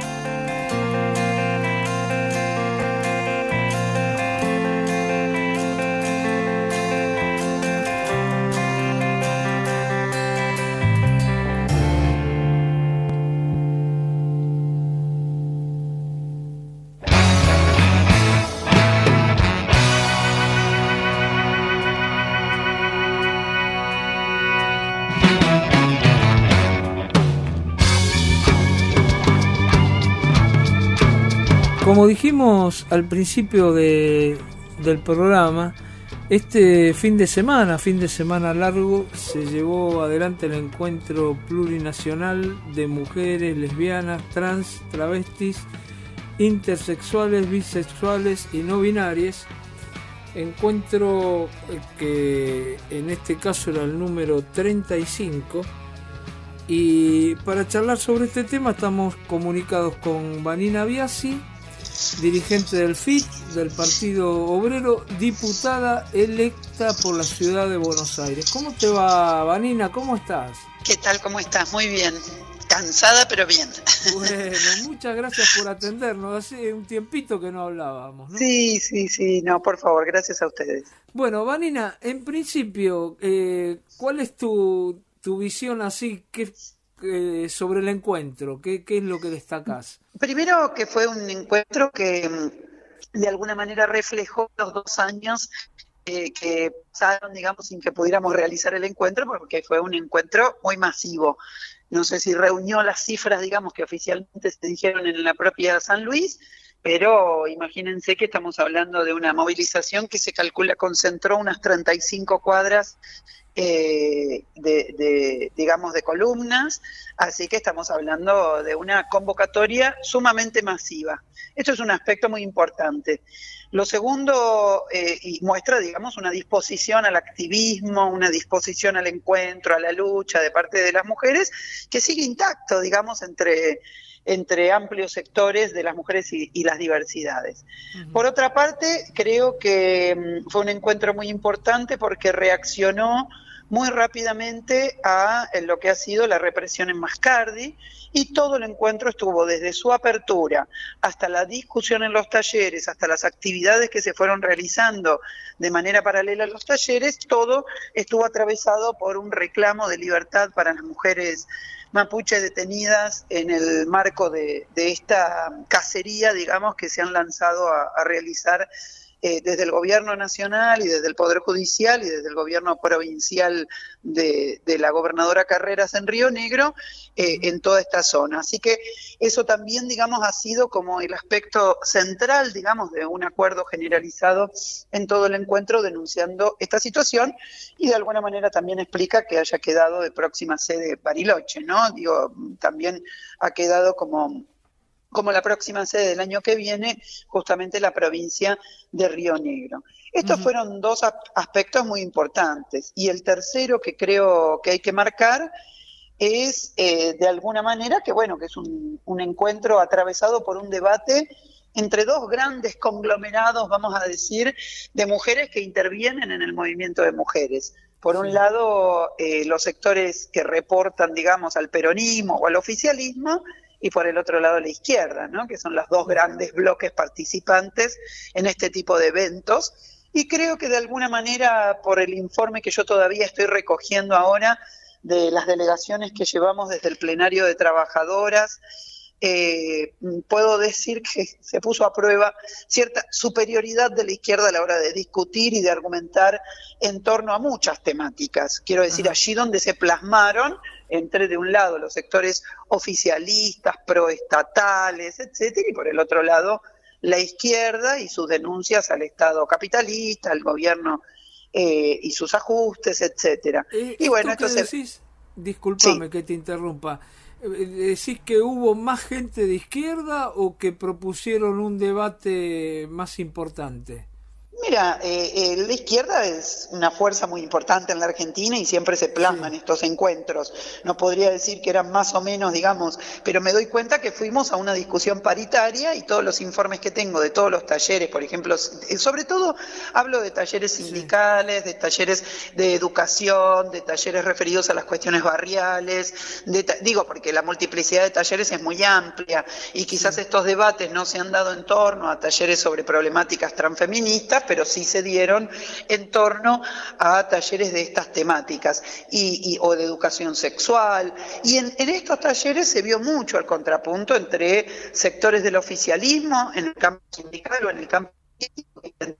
Como dijimos al principio del programa, este fin de semana largo, se llevó adelante el encuentro plurinacional de mujeres lesbianas, trans, travestis, intersexuales, bisexuales y no binarias. Encuentro que en este caso era el número 35. Y para charlar sobre este tema estamos comunicados con Vanina Biasi, dirigente del FIT, del Partido Obrero, diputada electa por la ciudad de Buenos Aires. ¿Cómo te va, Vanina? ¿Cómo estás? ¿Qué tal? ¿Cómo estás? Muy bien. Cansada, pero bien. Bueno, muchas gracias por atendernos. Hace un tiempito que no hablábamos, ¿no? Sí. No, por favor, gracias a ustedes. Bueno, Vanina, en principio, ¿cuál es tu visión así sobre el encuentro? ¿Qué es lo que destacás? Primero, que fue un encuentro que de alguna manera reflejó los 2 años que pasaron, digamos, sin que pudiéramos realizar el encuentro, porque fue un encuentro muy masivo. No sé si reunió las cifras, digamos, que oficialmente se dijeron en la propia San Luis, pero imagínense que estamos hablando de una movilización que se calcula concentró unas 35 cuadras digamos, de columnas, así que estamos hablando de una convocatoria sumamente masiva. Esto es un aspecto muy importante. Lo segundo, y muestra, digamos, una disposición al activismo, una disposición al encuentro, a la lucha de parte de las mujeres, que sigue intacto, digamos, entre amplios sectores de las mujeres y las diversidades. Uh-huh. Por otra parte, creo que fue un encuentro muy importante porque reaccionó muy rápidamente a lo que ha sido la represión en Mascardi, y todo el encuentro estuvo desde su apertura hasta la discusión en los talleres, hasta las actividades que se fueron realizando de manera paralela a los talleres, todo estuvo atravesado por un reclamo de libertad para las mujeres mapuche detenidas en el marco de esta cacería, digamos, que se han lanzado a realizar desde el gobierno nacional y desde el Poder Judicial y desde el gobierno provincial de la gobernadora Carreras en Río Negro, en toda esta zona. Así que eso también, digamos, ha sido como el aspecto central, digamos, de un acuerdo generalizado en todo el encuentro denunciando esta situación, y de alguna manera también explica que haya quedado de próxima sede Bariloche, ¿no? Digo, también ha quedado como la próxima sede del año que viene, justamente la provincia de Río Negro. Estos uh-huh. fueron 2 aspectos muy importantes. Y el tercero que creo que hay que marcar es, de alguna manera, que es un encuentro atravesado por un debate entre 2 grandes conglomerados, vamos a decir, de mujeres que intervienen en el movimiento de mujeres. Por un lado, los sectores que reportan, digamos, al peronismo o al oficialismo, y por el otro lado la izquierda, ¿no? Que son los 2 grandes bloques participantes en este tipo de eventos. Y creo que de alguna manera, por el informe que yo todavía estoy recogiendo ahora de las delegaciones que llevamos desde el plenario de trabajadoras, puedo decir que se puso a prueba cierta superioridad de la izquierda a la hora de discutir y de argumentar en torno a muchas temáticas. Quiero decir, allí donde se plasmaron entre, de un lado, los sectores oficialistas, proestatales, etcétera, y por el otro lado, la izquierda y sus denuncias al Estado capitalista, al gobierno y sus ajustes, etcétera. Y bueno, esto decís, discúlpame que te interrumpa, ¿decís que hubo más gente de izquierda o que propusieron un debate más importante? Mira, la izquierda es una fuerza muy importante en la Argentina y siempre se plasman estos encuentros. No podría decir que eran más o menos, digamos, pero me doy cuenta que fuimos a una discusión paritaria y todos los informes que tengo de todos los talleres, por ejemplo, sobre todo hablo de talleres sindicales, de talleres de educación, de talleres referidos a las cuestiones barriales, digo porque la multiplicidad de talleres es muy amplia y quizás estos debates no se han dado en torno a talleres sobre problemáticas transfeministas, pero sí se dieron en torno a talleres de estas temáticas o de educación sexual. Y en estos talleres se vio mucho el contrapunto entre sectores del oficialismo en el campo sindical o en el campo político,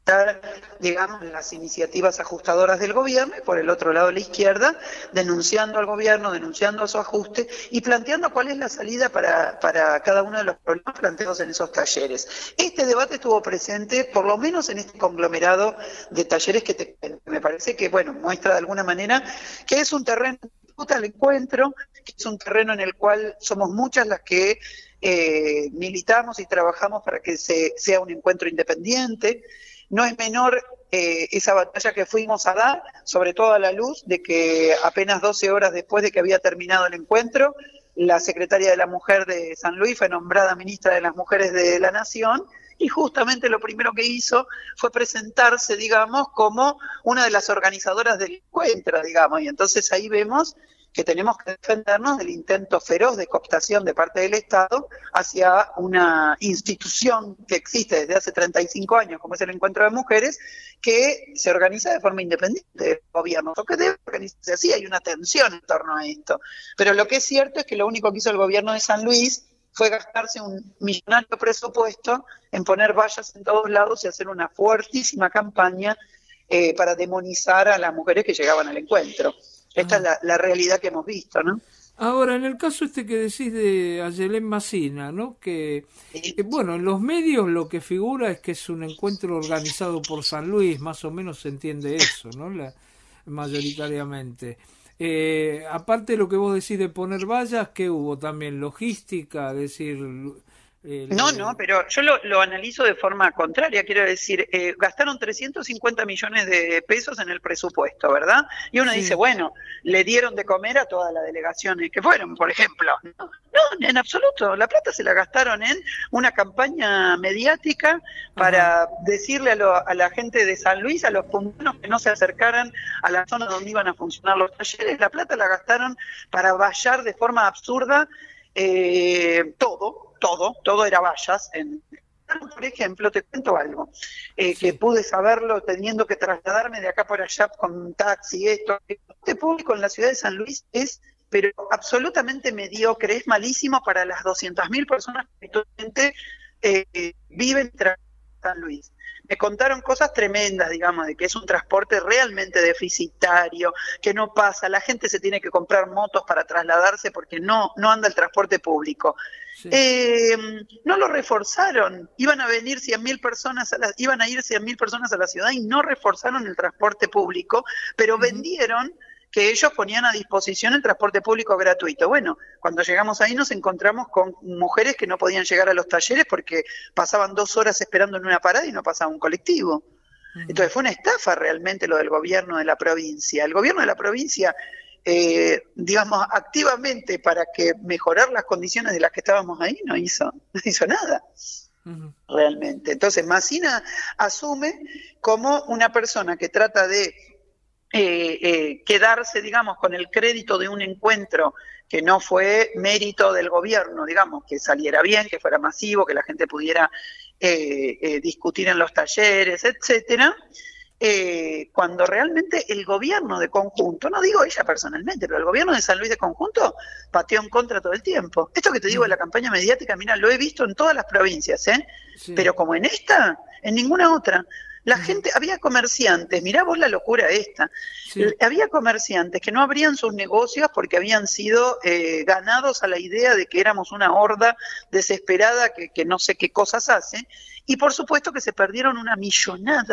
digamos, las iniciativas ajustadoras del gobierno, y por el otro lado la izquierda, denunciando al gobierno, denunciando su ajuste y planteando cuál es la salida para cada uno de los problemas planteados en esos talleres. Este debate estuvo presente, por lo menos en este conglomerado de talleres que me parece que, bueno, muestra de alguna manera que es un terreno de disputa al encuentro, que es un terreno en el cual somos muchas las que militamos y trabajamos para que sea un encuentro independiente. No es menor esa batalla que fuimos a dar, sobre todo a la luz de que apenas 12 horas después de que había terminado el encuentro, la secretaria de la Mujer de San Luis fue nombrada ministra de las Mujeres de la Nación y justamente lo primero que hizo fue presentarse, digamos, como una de las organizadoras del encuentro, digamos, y entonces ahí vemos que tenemos que defendernos del intento feroz de cooptación de parte del Estado hacia una institución que existe desde hace 35 años, como es el Encuentro de Mujeres, que se organiza de forma independiente del gobierno, o que debe organizarse así, hay una tensión en torno a esto. Pero lo que es cierto es que lo único que hizo el gobierno de San Luis fue gastarse un millonario presupuesto en poner vallas en todos lados y hacer una fuertísima campaña para demonizar a las mujeres que llegaban al encuentro. Esta es la realidad que hemos visto, ¿no? Ahora, en el caso que decís de Ayelén Massina, ¿no? Bueno, en los medios lo que figura es que es un encuentro organizado por San Luis, más o menos se entiende eso, ¿no? Mayoritariamente. Aparte de lo que vos decís de poner vallas, ¿qué hubo también? Logística, es decir... No, pero yo lo analizo de forma contraria, quiero decir, gastaron 350 millones de pesos en el presupuesto, ¿verdad? Y uno dice, bueno, le dieron de comer a todas las delegaciones que fueron, por ejemplo. No, en absoluto, la plata se la gastaron en una campaña mediática para decirle a la gente de San Luis, a los puntanos, que no se acercaran a la zona donde iban a funcionar los talleres. La plata la gastaron para vallar de forma absurda todo era vallas. Por ejemplo, te cuento algo, que pude saberlo teniendo que trasladarme de acá por allá con un taxi, esto. Este público en la ciudad de San Luis es, pero absolutamente mediocre, es malísimo para las 200.000 personas que actualmente viven en San Luis. Me contaron cosas tremendas, digamos, de que es un transporte realmente deficitario, que no pasa, la gente se tiene que comprar motos para trasladarse porque no anda el transporte público. Sí. No lo reforzaron, iban a ir 100.000 personas a la ciudad y no reforzaron el transporte público, pero vendieron que ellos ponían a disposición el transporte público gratuito. Bueno, cuando llegamos ahí nos encontramos con mujeres que no podían llegar a los talleres porque pasaban 2 horas esperando en una parada y no pasaba un colectivo. Entonces fue una estafa realmente lo del gobierno de la provincia. El gobierno de la provincia, digamos, activamente para que mejorar las condiciones de las que estábamos ahí, no hizo nada. Realmente. Entonces Massina asume como una persona que trata de quedarse, digamos, con el crédito de un encuentro que no fue mérito del gobierno, digamos, que saliera bien, que fuera masivo, que la gente pudiera discutir en los talleres, etcétera, cuando realmente el gobierno de conjunto, no digo ella personalmente, pero el gobierno de San Luis de conjunto pateó en contra todo el tiempo. Esto que te digo de la campaña mediática, mira, lo he visto en todas las provincias, sí. Pero como en esta, en ninguna otra. La gente, había comerciantes, mirá vos la locura esta, había comerciantes que no abrían sus negocios porque habían sido ganados a la idea de que éramos una horda desesperada que no sé qué cosas hace, y por supuesto que se perdieron una millonada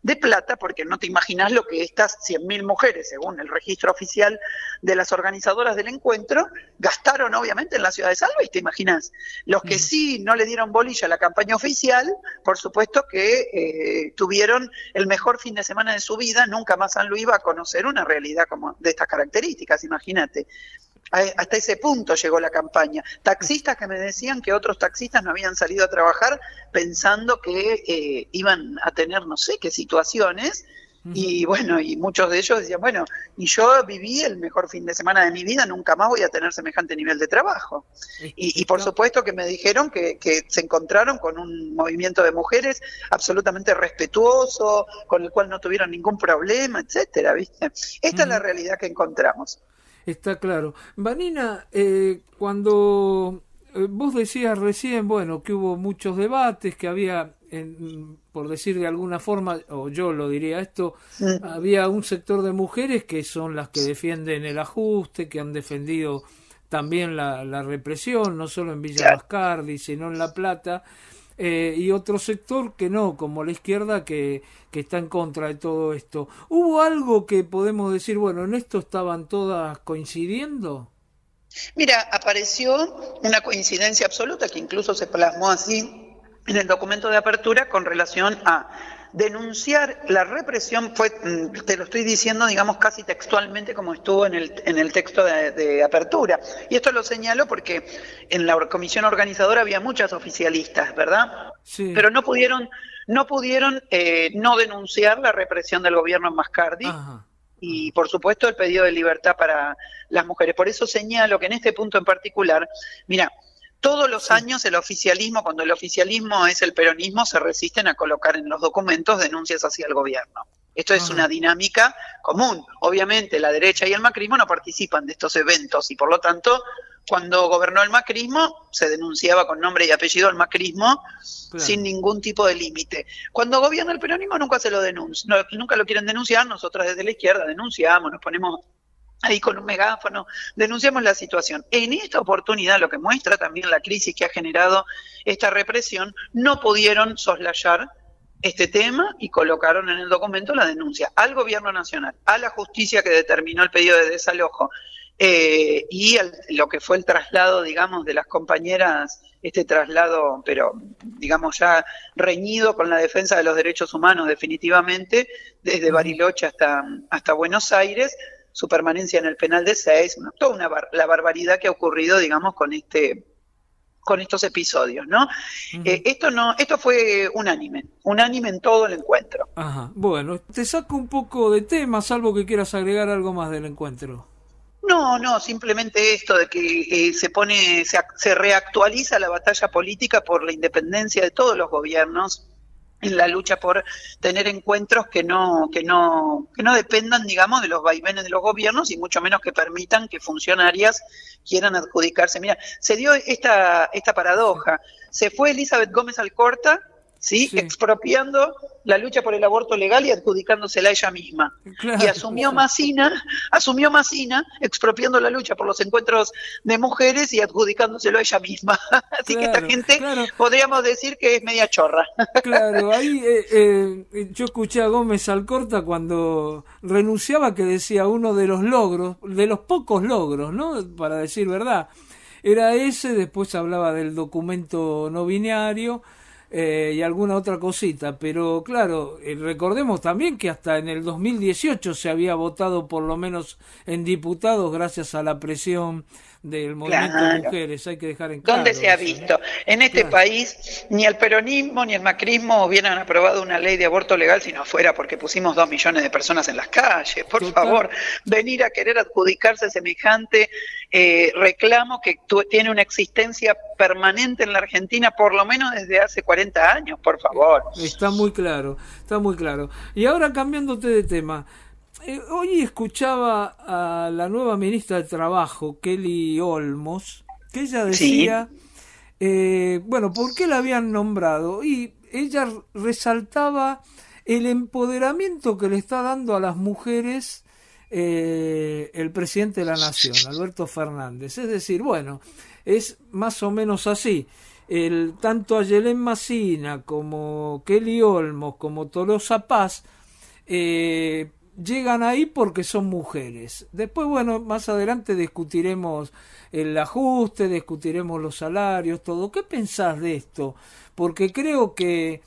de plata, porque no te imaginas lo que estas 100.000 mujeres, según el registro oficial de las organizadoras del encuentro, gastaron obviamente en la ciudad de San Luis, ¿te imaginas? Los que sí no le dieron bolilla a la campaña oficial, por supuesto que tuvieron el mejor fin de semana de su vida. Nunca más San Luis va a conocer una realidad como de estas características, imagínate. Hasta ese punto llegó la campaña. Taxistas que me decían que otros taxistas no habían salido a trabajar pensando que iban a tener no sé qué situaciones, y bueno, y muchos de ellos decían, bueno, y yo viví el mejor fin de semana de mi vida, nunca más voy a tener semejante nivel de trabajo. Y por supuesto que me dijeron que se encontraron con un movimiento de mujeres absolutamente respetuoso, con el cual no tuvieron ningún problema, etcétera, ¿viste? Esta es la realidad que encontramos. Está claro. Vanina, cuando vos decías recién, bueno, que hubo muchos debates, que había, por decir de alguna forma, o yo lo diría esto, había un sector de mujeres que son las que defienden el ajuste, que han defendido también la represión, no solo en Villa Bascardi, sino en La Plata, y otro sector que no, como la izquierda, que está en contra de todo esto. ¿Hubo algo que podemos decir, bueno, en esto estaban todas coincidiendo? Mira, apareció una coincidencia absoluta que incluso se plasmó así en el documento de apertura con relación a denunciar la represión. Te lo estoy diciendo, digamos, casi textualmente como estuvo en el texto de apertura. Y esto lo señalo porque en la comisión organizadora había muchas oficialistas, ¿verdad? Sí. Pero no pudieron no denunciar la represión del gobierno en Mascardi. Ajá. Y por supuesto el pedido de libertad para las mujeres. Por eso señalo que en este punto en particular, mira, todos los años el oficialismo, cuando el oficialismo es el peronismo, se resisten a colocar en los documentos denuncias hacia el gobierno. Esto es una dinámica común. Obviamente la derecha y el macrismo no participan de estos eventos y por lo tanto cuando gobernó el macrismo se denunciaba con nombre y apellido al macrismo, sin ningún tipo de límite. Cuando gobierna el peronismo nunca se lo denuncia, nunca lo quieren denunciar. Nosotros desde la izquierda denunciamos, nos ponemos ahí con un megáfono, denunciamos la situación. En esta oportunidad, lo que muestra también la crisis que ha generado esta represión, no pudieron soslayar este tema y colocaron en el documento la denuncia al gobierno nacional, a la justicia que determinó el pedido de desalojo, y lo que fue el traslado, digamos, de las compañeras, este traslado, pero digamos ya reñido con la defensa de los derechos humanos definitivamente, desde Bariloche hasta Buenos Aires, su permanencia en el penal de 6, toda la barbaridad que ha ocurrido, digamos, con estos episodios, ¿no? Esto fue unánime en todo el encuentro. Ajá. Bueno, te saco un poco de tema, salvo que quieras agregar algo más del encuentro. No, simplemente esto de que se reactualiza la batalla política por la independencia de todos los gobiernos en la lucha por tener encuentros que no dependan, digamos, de los vaivenes de los gobiernos y mucho menos que permitan que funcionarias quieran adjudicarse. Mira, se dio esta paradoja. Se fue Elizabeth Gómez Alcorta, ¿sí? Expropiando la lucha por el aborto legal y adjudicándosela a ella misma. Claro, y asumió Massina expropiando la lucha por los encuentros de mujeres y adjudicándoselo a ella misma. Así que esta gente podríamos decir que es media chorra. Claro, ahí yo escuché a Gómez Alcorta cuando renunciaba, que decía uno de los logros, de los pocos logros, ¿no? Para decir verdad, era ese. Después hablaba del documento no binario, y alguna otra cosita, pero claro, recordemos también que hasta en el 2018 se había votado por lo menos en diputados gracias a la presión del movimiento de mujeres. Hay que dejar en claro. ¿Dónde se ha visto? ¿No? En este país ni el peronismo ni el macrismo hubieran aprobado una ley de aborto legal si no fuera porque pusimos 2 millones de personas en las calles. Por favor, venir a querer adjudicarse semejante reclamo que tiene una existencia permanente en la Argentina por lo menos desde hace 40 años, por favor. Está muy claro. Y ahora cambiándote de tema, hoy escuchaba a la nueva ministra de Trabajo, Kelly Olmos, que ella decía, ¿por qué la habían nombrado? Y ella resaltaba el empoderamiento que le está dando a las mujeres el presidente de la Nación, Alberto Fernández. Es decir, es más o menos así. tanto Ayelén Massina como Kelly Olmos como Tolosa Paz llegan ahí porque son mujeres. Después, bueno, más adelante discutiremos el ajuste, discutiremos los salarios, todo. ¿Qué pensás de esto? Porque creo que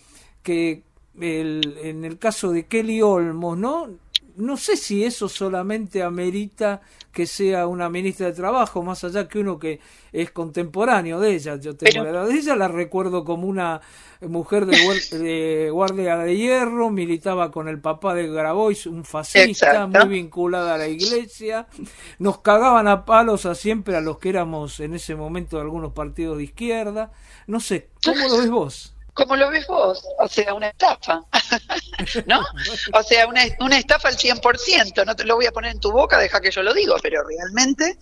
en el caso de Kelly Olmos, no sé si eso solamente amerita que sea una ministra de Trabajo, más allá que uno que es contemporáneo de ella. Yo tengo la edad de ella, la recuerdo como una mujer de Guardia de Hierro, militaba con el papá de Grabois, un fascista, exacto, muy vinculada a la iglesia. Nos cagaban a palos siempre a los que éramos en ese momento de algunos partidos de izquierda. No sé, ¿cómo lo ves vos? ¿Cómo lo ves vos? O sea, una estafa, ¿no? O sea, una estafa al 100%, no te lo voy a poner en tu boca, deja que yo lo digo, pero realmente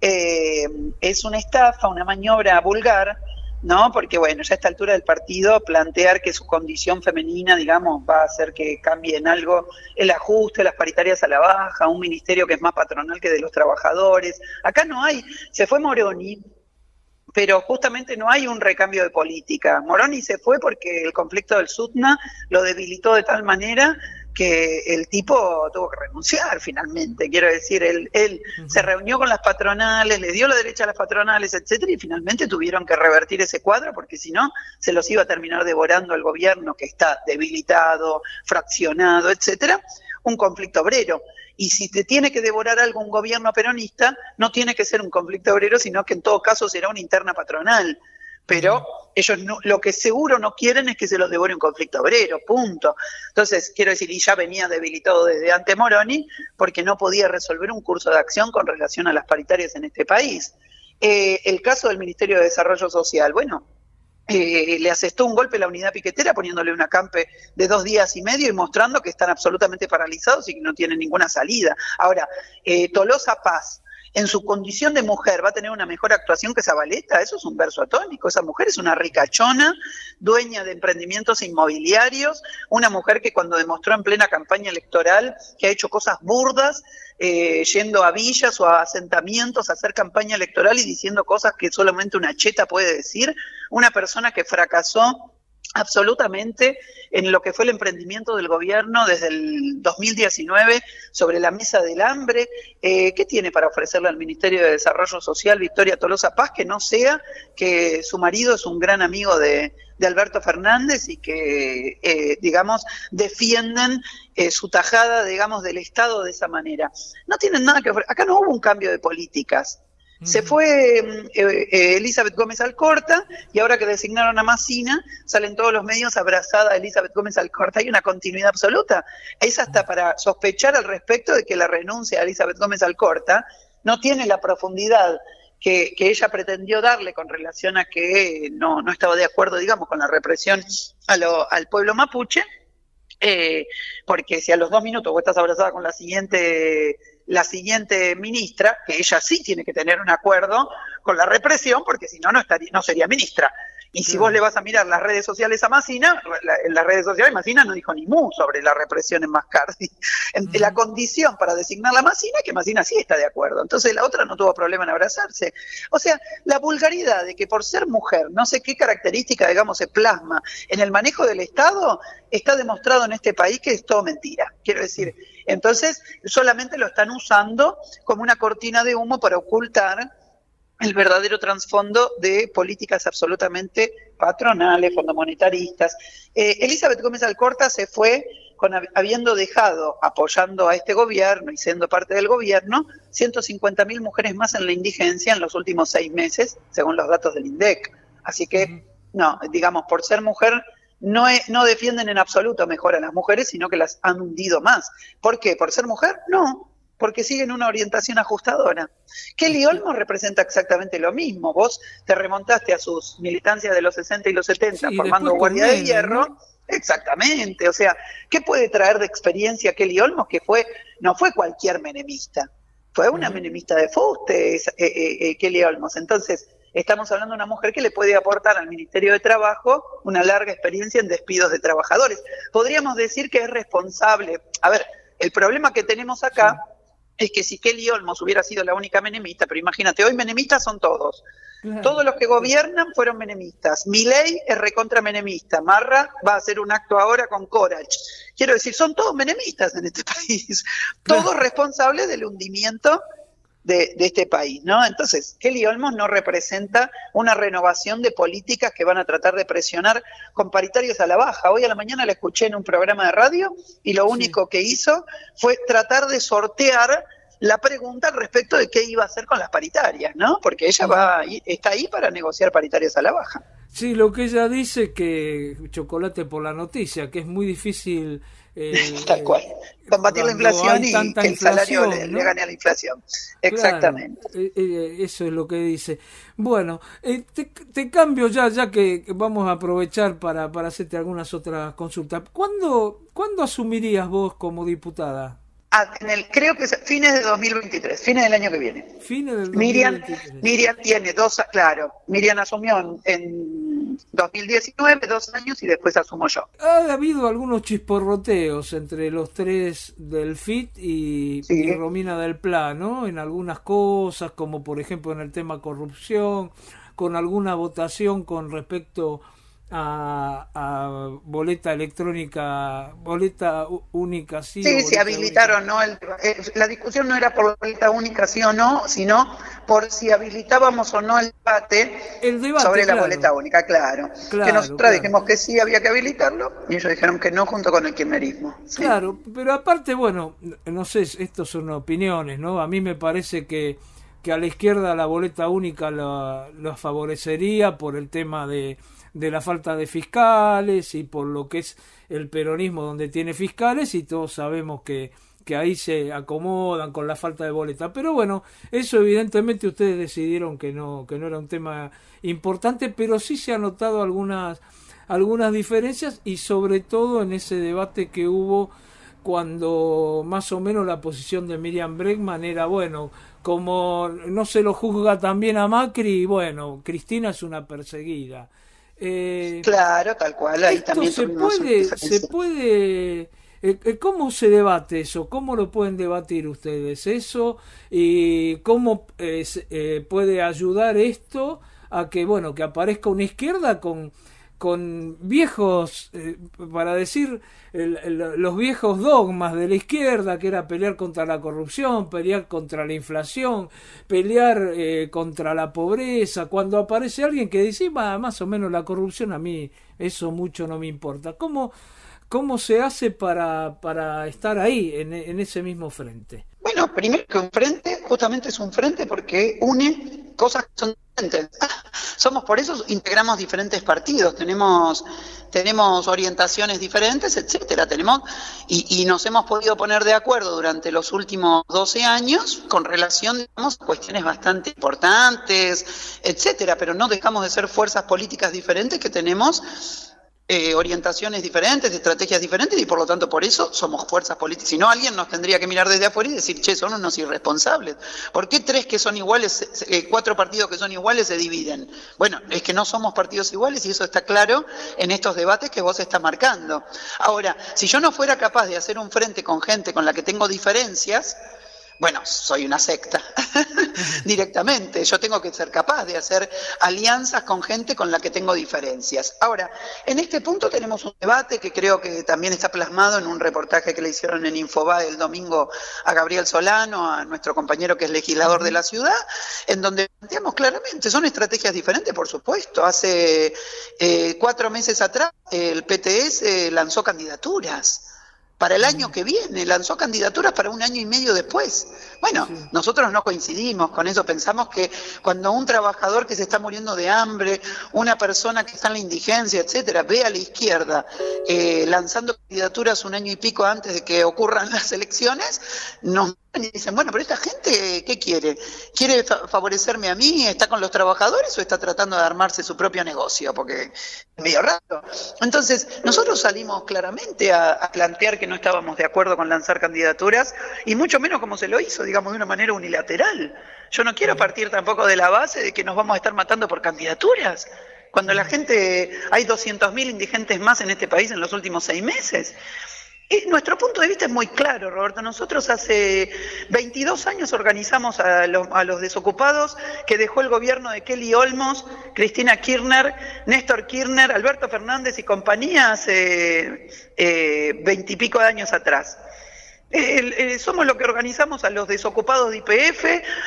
es una estafa, una maniobra vulgar, ¿no? Porque, bueno, ya a esta altura del partido plantear que su condición femenina, digamos, va a hacer que cambie en algo el ajuste, las paritarias a la baja, un ministerio que es más patronal que de los trabajadores. Acá no hay, se fue Moroni, pero justamente no hay un recambio de política. Moroni se fue porque el conflicto del Sutna lo debilitó de tal manera que el tipo tuvo que renunciar finalmente. Quiero decir, él se reunió con las patronales, le dio la derecha a las patronales, etcétera, y finalmente tuvieron que revertir ese cuadro porque si no se los iba a terminar devorando el gobierno que está debilitado, fraccionado, etcétera. Un conflicto obrero. Y si te tiene que devorar algo un gobierno peronista, no tiene que ser un conflicto obrero, sino que en todo caso será una interna patronal. Pero ellos lo que seguro no quieren es que se los devore un conflicto obrero, punto. Entonces, quiero decir, y ya venía debilitado desde antes Moroni, porque no podía resolver un curso de acción con relación a las paritarias en este país. El caso del Ministerio de Desarrollo Social, bueno, le asestó un golpe a la unidad piquetera poniéndole un acampe de 2 días y medio y mostrando que están absolutamente paralizados y que no tienen ninguna salida. Ahora, Tolosa Paz, en su condición de mujer, va a tener una mejor actuación que Zabaleta. Eso es un verso atónico. Esa mujer es una ricachona, dueña de emprendimientos inmobiliarios, una mujer que cuando demostró en plena campaña electoral que ha hecho cosas burdas, yendo a villas o a asentamientos a hacer campaña electoral y diciendo cosas que solamente una cheta puede decir, una persona que fracasó absolutamente en lo que fue el emprendimiento del gobierno desde el 2019 sobre la mesa del hambre. ¿Qué tiene para ofrecerle al Ministerio de Desarrollo Social Victoria Tolosa Paz que no sea que su marido es un gran amigo de Alberto Fernández y que, digamos, defienden su tajada, digamos, del Estado de esa manera? No tienen nada que ofrecer. Acá no hubo un cambio de políticas. Se fue Elizabeth Gómez Alcorta y ahora que designaron a Massina salen todos los medios abrazada a Elizabeth Gómez Alcorta. Hay una continuidad absoluta. Es hasta para sospechar al respecto de que la renuncia a Elizabeth Gómez Alcorta no tiene la profundidad que ella pretendió darle con relación a que no estaba de acuerdo, digamos, con la represión al pueblo mapuche, porque si a los 2 minutos vos estás abrazada con la siguiente ministra, que ella sí tiene que tener un acuerdo con la represión, porque si no, no sería ministra. Y si vos le vas a mirar las redes sociales a Massina, en las redes sociales Massina no dijo ni mu sobre la represión en Mascardi. La condición para designar a Massina es que Massina sí está de acuerdo. Entonces la otra no tuvo problema en abrazarse. O sea, la vulgaridad de que por ser mujer, no sé qué característica, digamos, se plasma en el manejo del Estado, está demostrado en este país que es todo mentira. Quiero decir, entonces solamente lo están usando como una cortina de humo para ocultar el verdadero trasfondo de políticas absolutamente patronales, fondomonetaristas. Elizabeth Gómez Alcorta se fue habiendo dejado, apoyando a este gobierno y siendo parte del gobierno, 150.000 mujeres más en la indigencia en los últimos 6 meses, según los datos del INDEC. Así que, no, digamos, por ser mujer, no defienden en absoluto mejor a las mujeres, sino que las han hundido más. ¿Por qué? ¿Por ser mujer? No. Porque siguen una orientación ajustadora. Kelly Olmos representa exactamente lo mismo. Vos te remontaste a sus militancias de los 60 y los 70 formando Guardia de Hierro. ¿No? Exactamente. O sea, ¿qué puede traer de experiencia Kelly Olmos? Que no fue cualquier menemista. Fue una menemista de fuste, Kelly Olmos. Entonces, estamos hablando de una mujer que le puede aportar al Ministerio de Trabajo una larga experiencia en despidos de trabajadores. Podríamos decir que es responsable. A ver, el problema que tenemos acá es que si Kelly Olmos hubiera sido la única menemista, pero imagínate, hoy menemistas son todos. Claro. Todos los que gobiernan fueron menemistas. Milei es recontra menemista. Marra va a hacer un acto ahora con Corach. Quiero decir, son todos menemistas en este país. Claro. Todos responsables del hundimiento de este país, ¿no? Entonces, Kelly Olmos no representa una renovación de políticas que van a tratar de presionar con paritarios a la baja. Hoy a la mañana la escuché en un programa de radio y lo único que hizo fue tratar de sortear la pregunta al respecto de qué iba a hacer con las paritarias, ¿no? Porque ella está ahí para negociar paritarias a la baja. Sí, lo que ella dice que chocolate por la noticia, que es muy difícil tal cual, combatir la inflación y que el salario ¿no? le gane a la inflación. Exactamente. Claro, eso es lo que dice. Bueno, te cambio ya que vamos a aprovechar para hacerte algunas otras consultas. ¿Cuándo asumirías vos como diputada? Creo que es fines de 2023, fines del año que viene. Fines del 2023. Miriam tiene Miriam asumió en 2019, 2 años, y después asumo yo. Ha habido algunos chisporroteos entre los tres del FIT y Romina del Pla, ¿no? En algunas cosas, como por ejemplo en el tema corrupción, con alguna votación con respecto a boleta electrónica, boleta única, sí. Sí, si habilitaron o no. La discusión no era por la boleta única, sí o no, sino por si habilitábamos o no el debate sobre la boleta única, claro. Que nosotros dijimos que sí, había que habilitarlo, y ellos dijeron que no, junto con el kirchnerismo. Sí. Claro, pero aparte, bueno, no sé, estos son opiniones, ¿no? A mí me parece que a la izquierda la boleta única la favorecería por el tema de la falta de fiscales y por lo que es el peronismo donde tiene fiscales, y todos sabemos que ahí se acomodan con la falta de boleta. Pero bueno, eso evidentemente ustedes decidieron que no era un tema importante, pero sí se han notado algunas diferencias, y sobre todo en ese debate que hubo cuando más o menos la posición de Miriam Bregman era, bueno, como no se lo juzga también a Macri, bueno, Cristina es una perseguida. Claro, tal cual. Ahí también se puede ¿cómo se debate eso? ¿Cómo lo pueden debatir ustedes eso? ¿Y cómo puede ayudar esto a que, bueno, que aparezca una izquierda con viejos, para decir, los viejos dogmas de la izquierda, que era pelear contra la corrupción, pelear contra la inflación, pelear contra la pobreza? Cuando aparece alguien que dice, más o menos la corrupción, a mí eso mucho no me importa. ¿Cómo se hace para estar ahí, en ese mismo frente? Bueno, primero que un frente, justamente es un frente porque une cosas que son diferentes. Por eso integramos diferentes partidos, tenemos orientaciones diferentes, etcétera. Y nos hemos podido poner de acuerdo durante los últimos 12 años con relación, digamos, a cuestiones bastante importantes, etcétera, pero no dejamos de ser fuerzas políticas diferentes que tenemos orientaciones diferentes, estrategias diferentes, y por lo tanto por eso somos fuerzas políticas. Si no, alguien nos tendría que mirar desde afuera y decir, che, son unos irresponsables. ¿Por qué 4 partidos que son iguales se dividen? Bueno, es que no somos partidos iguales, y eso está claro en estos debates que vos estás marcando. Ahora, si yo no fuera capaz de hacer un frente con gente con la que tengo diferencias, bueno, soy una secta directamente. Yo tengo que ser capaz de hacer alianzas con gente con la que tengo diferencias. Ahora, en este punto tenemos un debate que creo que también está plasmado en un reportaje que le hicieron en Infobae el domingo a Gabriel Solano, a nuestro compañero que es legislador de la ciudad, en donde planteamos claramente, son estrategias diferentes, por supuesto. Hace 4 meses atrás el PTS lanzó candidaturas. Para el año que viene, lanzó candidaturas para 1 año y medio después. Bueno, sí. Nosotros no coincidimos con eso, pensamos que cuando un trabajador que se está muriendo de hambre, una persona que está en la indigencia, etcétera, ve a la izquierda lanzando candidaturas 1 año y pico antes de que ocurran las elecciones, nos y dicen, bueno, pero esta gente, ¿qué quiere? ¿Quiere favorecerme a mí? ¿Está con los trabajadores o está tratando de armarse su propio negocio? Porque es medio raro. Entonces, nosotros salimos claramente a plantear que no estábamos de acuerdo con lanzar candidaturas, y mucho menos como se lo hizo, digamos, de una manera unilateral. Yo no quiero partir tampoco de la base de que nos vamos a estar matando por candidaturas. Cuando la gente, hay 200.000 indigentes más en este país en los últimos 6 meses. Nuestro punto de vista es muy claro, Roberto. Nosotros hace 22 años organizamos a los desocupados que dejó el gobierno de Kelly Olmos, Cristina Kirchner, Néstor Kirchner, Alberto Fernández y compañía hace 20 y pico de años atrás. Somos los que organizamos a los desocupados de YPF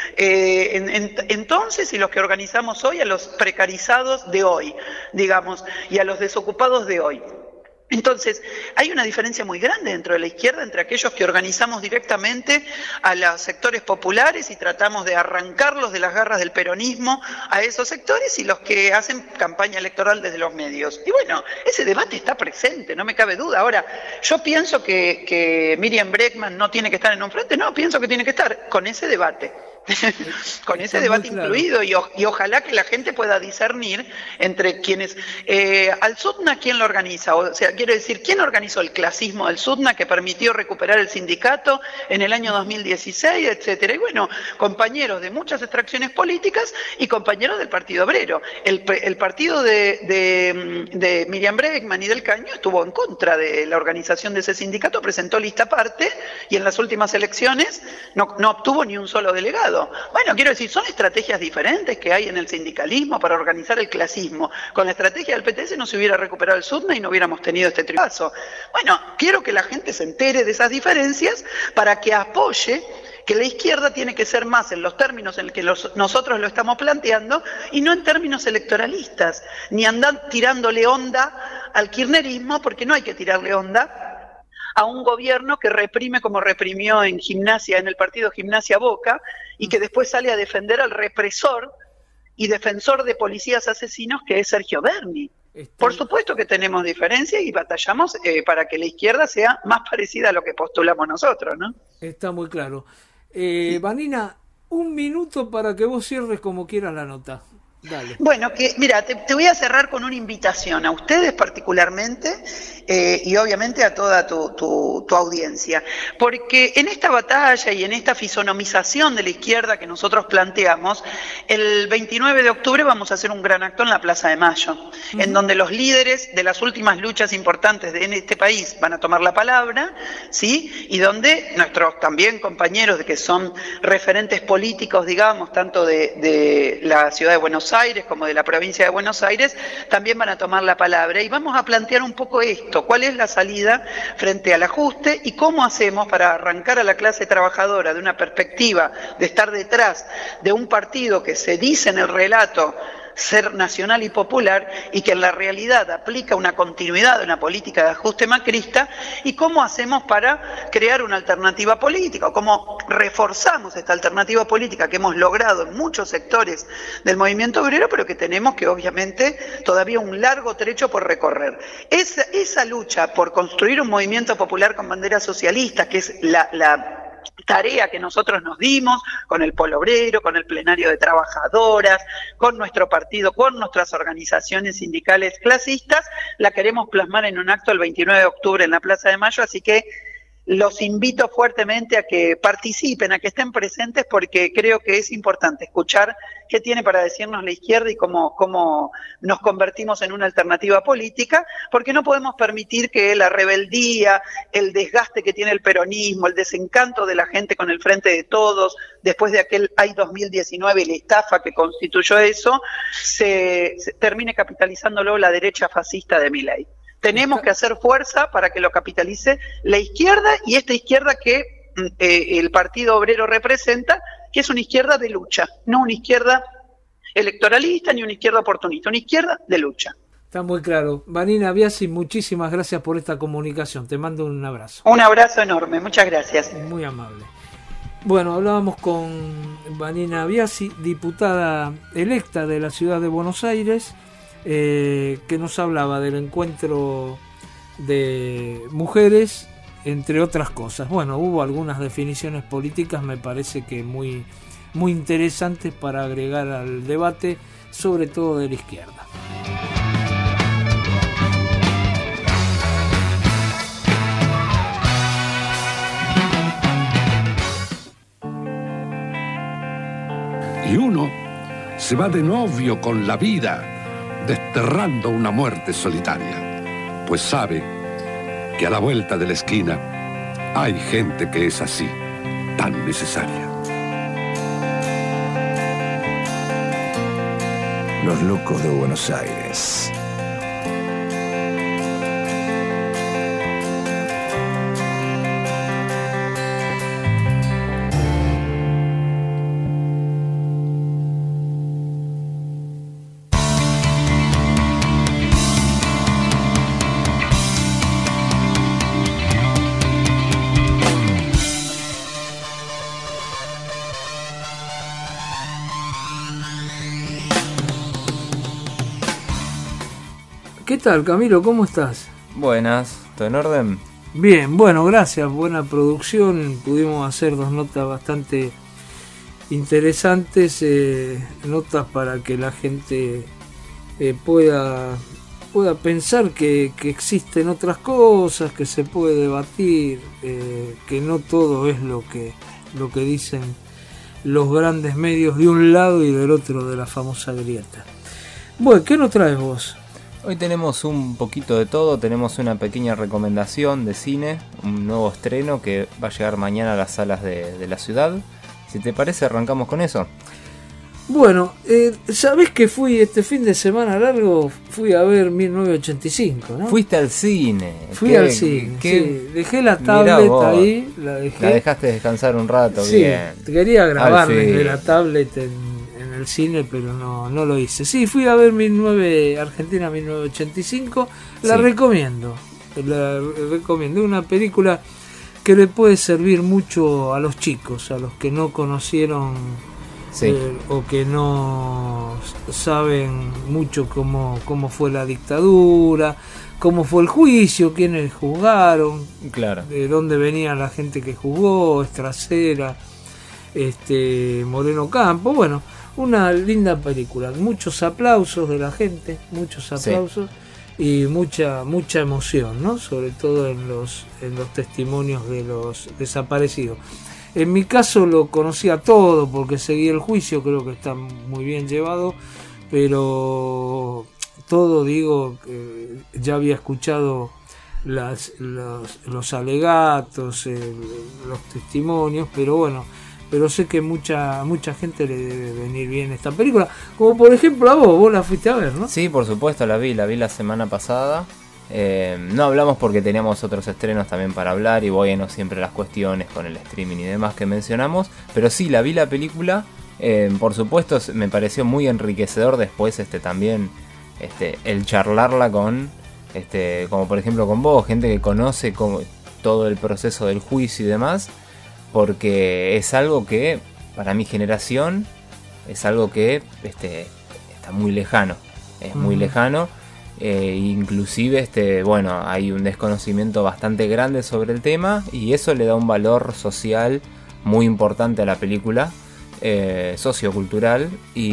entonces y los que organizamos hoy a los precarizados de hoy, digamos, y a los desocupados de hoy. Entonces, hay una diferencia muy grande dentro de la izquierda entre aquellos que organizamos directamente a los sectores populares y tratamos de arrancarlos de las garras del peronismo a esos sectores y los que hacen campaña electoral desde los medios. Y bueno, ese debate está presente, no me cabe duda. Ahora, yo pienso que Miriam Bregman no tiene que estar en un frente, no, pienso que tiene que estar con ese debate. Con ese debate incluido y ojalá que la gente pueda discernir entre quienes al SUTNA, ¿quién lo organiza? O sea, quiero decir, ¿quién organizó el clasismo del SUTNA que permitió recuperar el sindicato en el año 2016, etcétera? Y bueno, compañeros de muchas extracciones políticas y compañeros del Partido Obrero. El partido de Miriam Bregman y del Caño estuvo en contra de la organización de ese sindicato, presentó lista aparte y en las últimas elecciones no obtuvo ni un solo delegado. Bueno, quiero decir, son estrategias diferentes que hay en el sindicalismo para organizar el clasismo. Con la estrategia del PTS no se hubiera recuperado el SUTNA y no hubiéramos tenido este triunfo. Bueno, quiero que la gente se entere de esas diferencias para que apoye que la izquierda tiene que ser más en los términos en que nosotros lo estamos planteando y no en términos electoralistas, ni andar tirándole onda al kirchnerismo, porque no hay que tirarle onda a un gobierno que reprime como reprimió en el partido Gimnasia Boca, y que después sale a defender al represor y defensor de policías asesinos que es Sergio Berni. Por supuesto que tenemos diferencias y batallamos para que la izquierda sea más parecida a lo que postulamos nosotros, ¿no? Está muy claro. Vanina, un minuto para que vos cierres como quieras la nota. Dale. Bueno, mira, te voy a cerrar con una invitación a ustedes particularmente y obviamente a toda tu audiencia, porque en esta batalla y en esta fisonomización de la izquierda que nosotros planteamos, el 29 de octubre vamos a hacer un gran acto en la Plaza de Mayo, en donde los líderes de las últimas luchas importantes en este país van a tomar la palabra, ¿sí? Y donde nuestros también compañeros que son referentes políticos, digamos, tanto de la ciudad de Buenos Aires como de la provincia de Buenos Aires, también van a tomar la palabra y vamos a plantear un poco esto, cuál es la salida frente al ajuste y cómo hacemos para arrancar a la clase trabajadora de una perspectiva de estar detrás de un partido que se dice en el relato ser nacional y popular y que en la realidad aplica una continuidad de una política de ajuste macrista, y cómo hacemos para crear una alternativa política, o cómo reforzamos esta alternativa política que hemos logrado en muchos sectores del movimiento obrero, pero que tenemos que obviamente todavía un largo trecho por recorrer. Esa lucha por construir un movimiento popular con bandera socialista, que es la tarea que nosotros nos dimos con el Polo Obrero, con el plenario de trabajadoras, con nuestro partido, con nuestras organizaciones sindicales clasistas, la queremos plasmar en un acto el 29 de octubre en la Plaza de Mayo, así que los invito fuertemente a que participen, a que estén presentes, porque creo que es importante escuchar qué tiene para decirnos la izquierda y cómo nos convertimos en una alternativa política, porque no podemos permitir que la rebeldía, el desgaste que tiene el peronismo, el desencanto de la gente con el Frente de Todos, después de aquel AI 2019 y la estafa que constituyó eso, se termine capitalizándolo la derecha fascista de Milei. Tenemos que hacer fuerza para que lo capitalice la izquierda, y esta izquierda que el Partido Obrero representa, que es una izquierda de lucha, no una izquierda electoralista ni una izquierda oportunista, una izquierda de lucha. Está muy claro. Vanina Biasi, muchísimas gracias por esta comunicación. Te mando un abrazo. Un abrazo enorme, muchas gracias. Muy amable. Bueno, hablábamos con Vanina Biasi, diputada electa de la ciudad de Buenos Aires, que nos hablaba del encuentro de mujeres, entre otras cosas. Bueno, hubo algunas definiciones políticas, me parece que muy interesantes para agregar al debate, sobre todo de la izquierda. Y uno se va de novio con la vida, desterrando una muerte solitaria, pues sabe que a la vuelta de la esquina hay gente que es así, tan necesaria. Los locos de Buenos Aires. ¿Qué tal, Camilo? ¿Cómo estás? Buenas, ¿todo en orden? Bien, bueno, gracias. Buena producción. Pudimos hacer 2 notas bastante interesantes. Notas para que la gente pueda pensar que existen otras cosas, que se puede debatir, que no todo es lo que dicen los grandes medios de un lado y del otro de la famosa grieta. Bueno, ¿qué nos traes vos? Hoy tenemos un poquito de todo, tenemos una pequeña recomendación de cine, un nuevo estreno que va a llegar mañana a las salas de la ciudad. Si te parece, arrancamos con eso. Bueno, ¿sabés que fui este fin de semana largo? Fui a ver 1985, ¿no? Fuiste al cine. Fui al cine, sí. Dejé la tablet ahí, la dejé. La dejaste descansar un rato, sí, bien. Quería grabar desde la tablet en el cine, pero no lo hice. Sí, fui a ver Argentina 1985, la recomiendo. La recomiendo, es una película que le puede servir mucho a los chicos, a los que no conocieron o que no saben mucho cómo fue la dictadura, cómo fue el juicio, quiénes juzgaron, claro, de dónde venía la gente que juzgó, Estracera, Moreno Campo. Bueno, una linda película, muchos aplausos de la gente, muchos aplausos y mucha emoción, ¿no? Sobre todo en los testimonios de los desaparecidos. En mi caso lo conocía todo porque seguí el juicio, creo que está muy bien llevado, pero todo, digo, ya había escuchado los alegatos, los testimonios, pero bueno, pero sé que mucha gente le debe venir bien esta película, como por ejemplo a vos la fuiste a ver, ¿no? Sí, por supuesto, la vi la semana pasada. No hablamos porque teníamos otros estrenos también para hablar y bueno, siempre las cuestiones con el streaming y demás que mencionamos, pero sí, la vi la película. Por supuesto, me pareció muy enriquecedor después también el charlarla con como por ejemplo con vos, gente que conoce todo el proceso del juicio y demás, porque es algo que para mi generación es algo que está muy lejano, es muy lejano. Inclusive bueno, hay un desconocimiento bastante grande sobre el tema y eso le da un valor social muy importante a la película, sociocultural,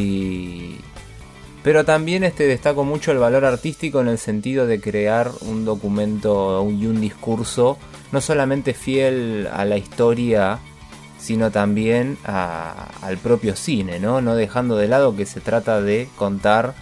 pero también destaco mucho el valor artístico en el sentido de crear un documento y un discurso no solamente fiel a la historia, sino también al propio cine, ¿no? No dejando de lado que se trata de contar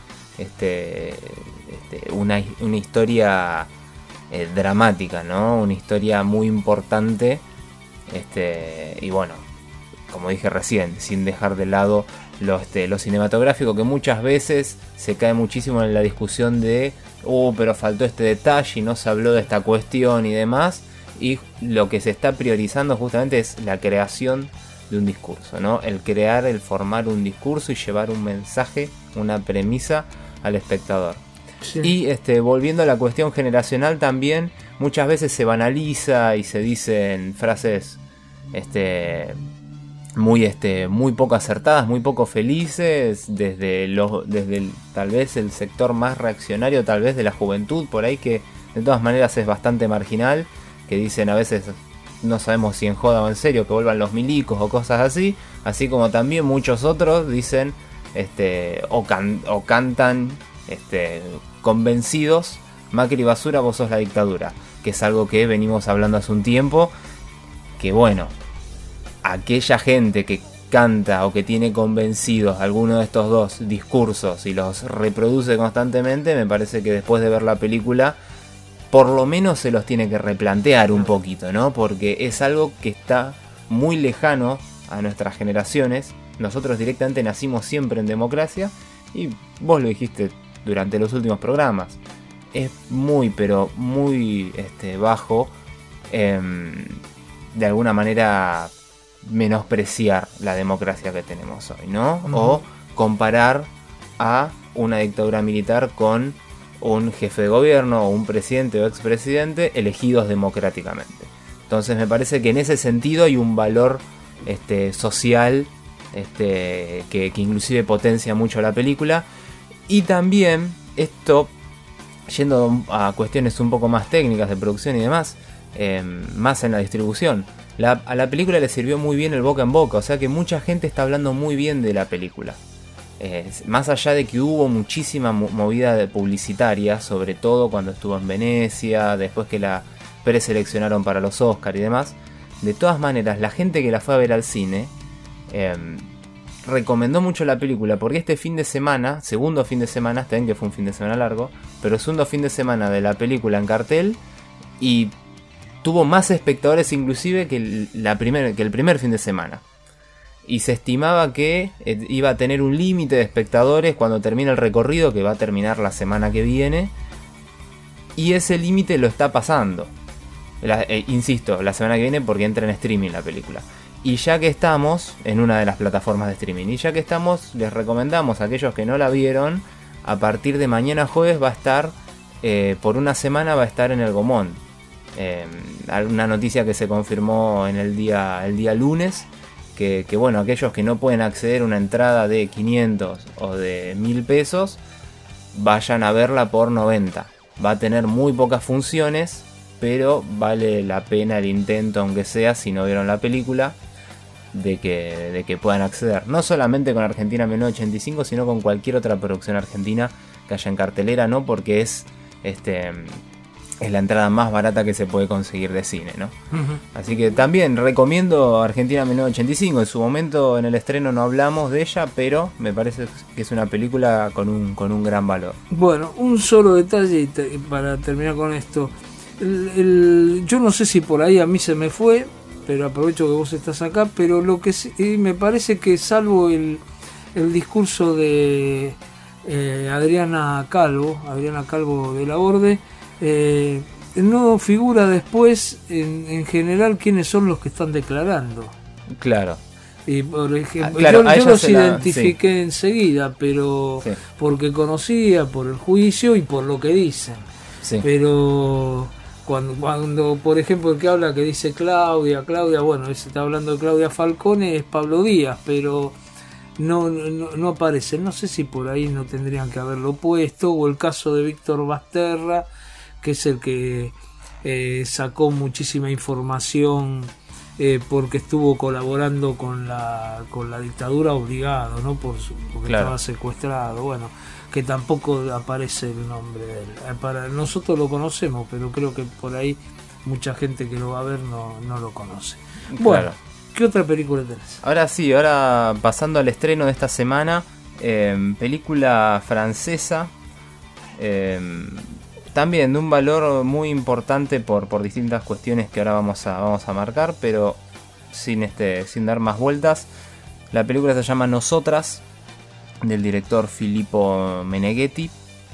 una historia dramática, ¿no? Una historia muy importante, y bueno, como dije recién, sin dejar de lado lo cinematográfico, que muchas veces se cae muchísimo en la discusión de pero faltó este detalle y no se habló de esta cuestión y demás, y lo que se está priorizando justamente es la creación de un discurso, ¿no? El formar un discurso y llevar un mensaje, una premisa al espectador. Sí. Y volviendo a la cuestión generacional también, muchas veces se banaliza y se dicen frases muy poco acertadas, muy poco felices, desde tal vez el sector más reaccionario, tal vez de la juventud por ahí, que de todas maneras es bastante marginal, que dicen a veces no sabemos si en joda o en serio que vuelvan los milicos o cosas así como también muchos otros dicen o cantan convencidos: Macri basura, vos sos la dictadura, que es algo que venimos hablando hace un tiempo, que bueno, aquella gente que canta o que tiene convencidos alguno de estos dos discursos y los reproduce constantemente, me parece que después de ver la película por lo menos se los tiene que replantear un poquito, ¿no? Porque es algo que está muy lejano a nuestras generaciones. Nosotros directamente nacimos siempre en democracia y vos lo dijiste durante los últimos programas. Es muy, pero muy bajo de alguna manera menospreciar la democracia que tenemos hoy, ¿no? Uh-huh. O comparar a una dictadura militar con un jefe de gobierno o un presidente o expresidente elegidos democráticamente. Entonces me parece que en ese sentido hay un valor social que inclusive potencia mucho la película. Y también esto, yendo a cuestiones un poco más técnicas de producción y demás, más en la distribución, a la película le sirvió muy bien el boca en boca, o sea que mucha gente está hablando muy bien de la película. Más allá de que hubo muchísima movida publicitaria, sobre todo cuando estuvo en Venecia, después que la preseleccionaron para los Oscar y demás, de todas maneras la gente que la fue a ver al cine recomendó mucho la película, porque este fin de semana, segundo fin de semana, está bien que fue un fin de semana largo, pero segundo fin de semana de la película en cartel, y tuvo más espectadores inclusive que el primer fin de semana. Y se estimaba que iba a tener un límite de espectadores cuando termine el recorrido, que va a terminar la semana que viene. Y ese límite lo está pasando. Insisto, la semana que viene porque entra en streaming la película. Y ya que estamos en una de las plataformas de streaming, y ya que estamos, les recomendamos a aquellos que no la vieron, a partir de mañana jueves va a estar, por una semana va a estar en el Gomón. Una noticia que se confirmó en el día lunes. Que bueno, aquellos que no pueden acceder a una entrada de 500 o de 1000 pesos, vayan a verla por 90. Va a tener muy pocas funciones, pero vale la pena el intento, aunque sea, si no vieron la película, de que puedan acceder. No solamente con Argentina 1985, sino con cualquier otra producción argentina que haya en cartelera, ¿no? Porque es la entrada más barata que se puede conseguir de cine, ¿no? Uh-huh. Así que también recomiendo Argentina 1985. En su momento en el estreno no hablamos de ella, pero me parece que es una película con un gran valor. Bueno, un solo detalle para terminar con esto. Yo no sé si por ahí a mí se me fue, pero aprovecho que vos estás acá, pero lo que sí, me parece que salvo el discurso de Adriana Calvo de la Orde, no figura después en general quiénes son los que están declarando. Claro. Y por ejemplo, claro, yo los identifiqué enseguida, pero sí, porque conocía por el juicio y por lo que dicen. Sí. Pero cuando por ejemplo el que habla, que dice Claudia, bueno, se está hablando de Claudia Falcone, es Pablo Díaz, pero no aparece. No sé si por ahí no tendrían que haberlo puesto, o el caso de Víctor Basterra, que es el que sacó muchísima información porque estuvo colaborando con la dictadura obligado, ¿no? Porque claro, estaba secuestrado. Bueno, que tampoco aparece el nombre de él. Nosotros lo conocemos, pero creo que por ahí mucha gente que lo va a ver no lo conoce. Bueno, claro. ¿Qué otra película tenés? Ahora pasando al estreno de esta semana, película francesa, también de un valor muy importante por distintas cuestiones que ahora vamos a marcar, pero sin dar más vueltas. La película se llama Nosotras, del director Filippo Meneghetti.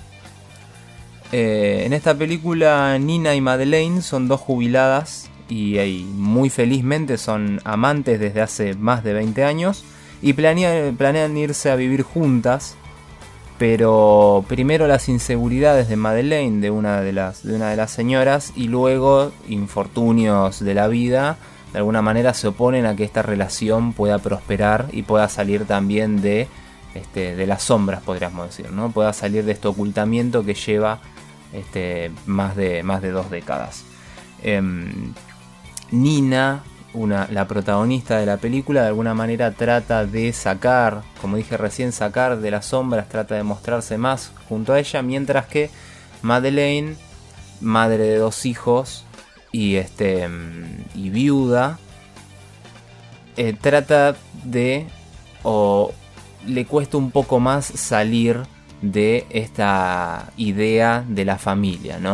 En esta película Nina y Madeleine son dos jubiladas y muy felizmente son amantes desde hace más de 20 años y planean irse a vivir juntas. Pero primero las inseguridades de Madeleine, de una de las señoras, y luego infortunios de la vida, de alguna manera se oponen a que esta relación pueda prosperar y pueda salir también de las sombras, podríamos decir, ¿no? Pueda salir de este ocultamiento que lleva más de 2 décadas. Nina, la protagonista de la película, de alguna manera trata de sacar, como dije recién, sacar de las sombras, trata de mostrarse más junto a ella, mientras que Madeleine, madre de 2 hijos y viuda, trata de, o le cuesta un poco más salir de esta idea de la familia, ¿no?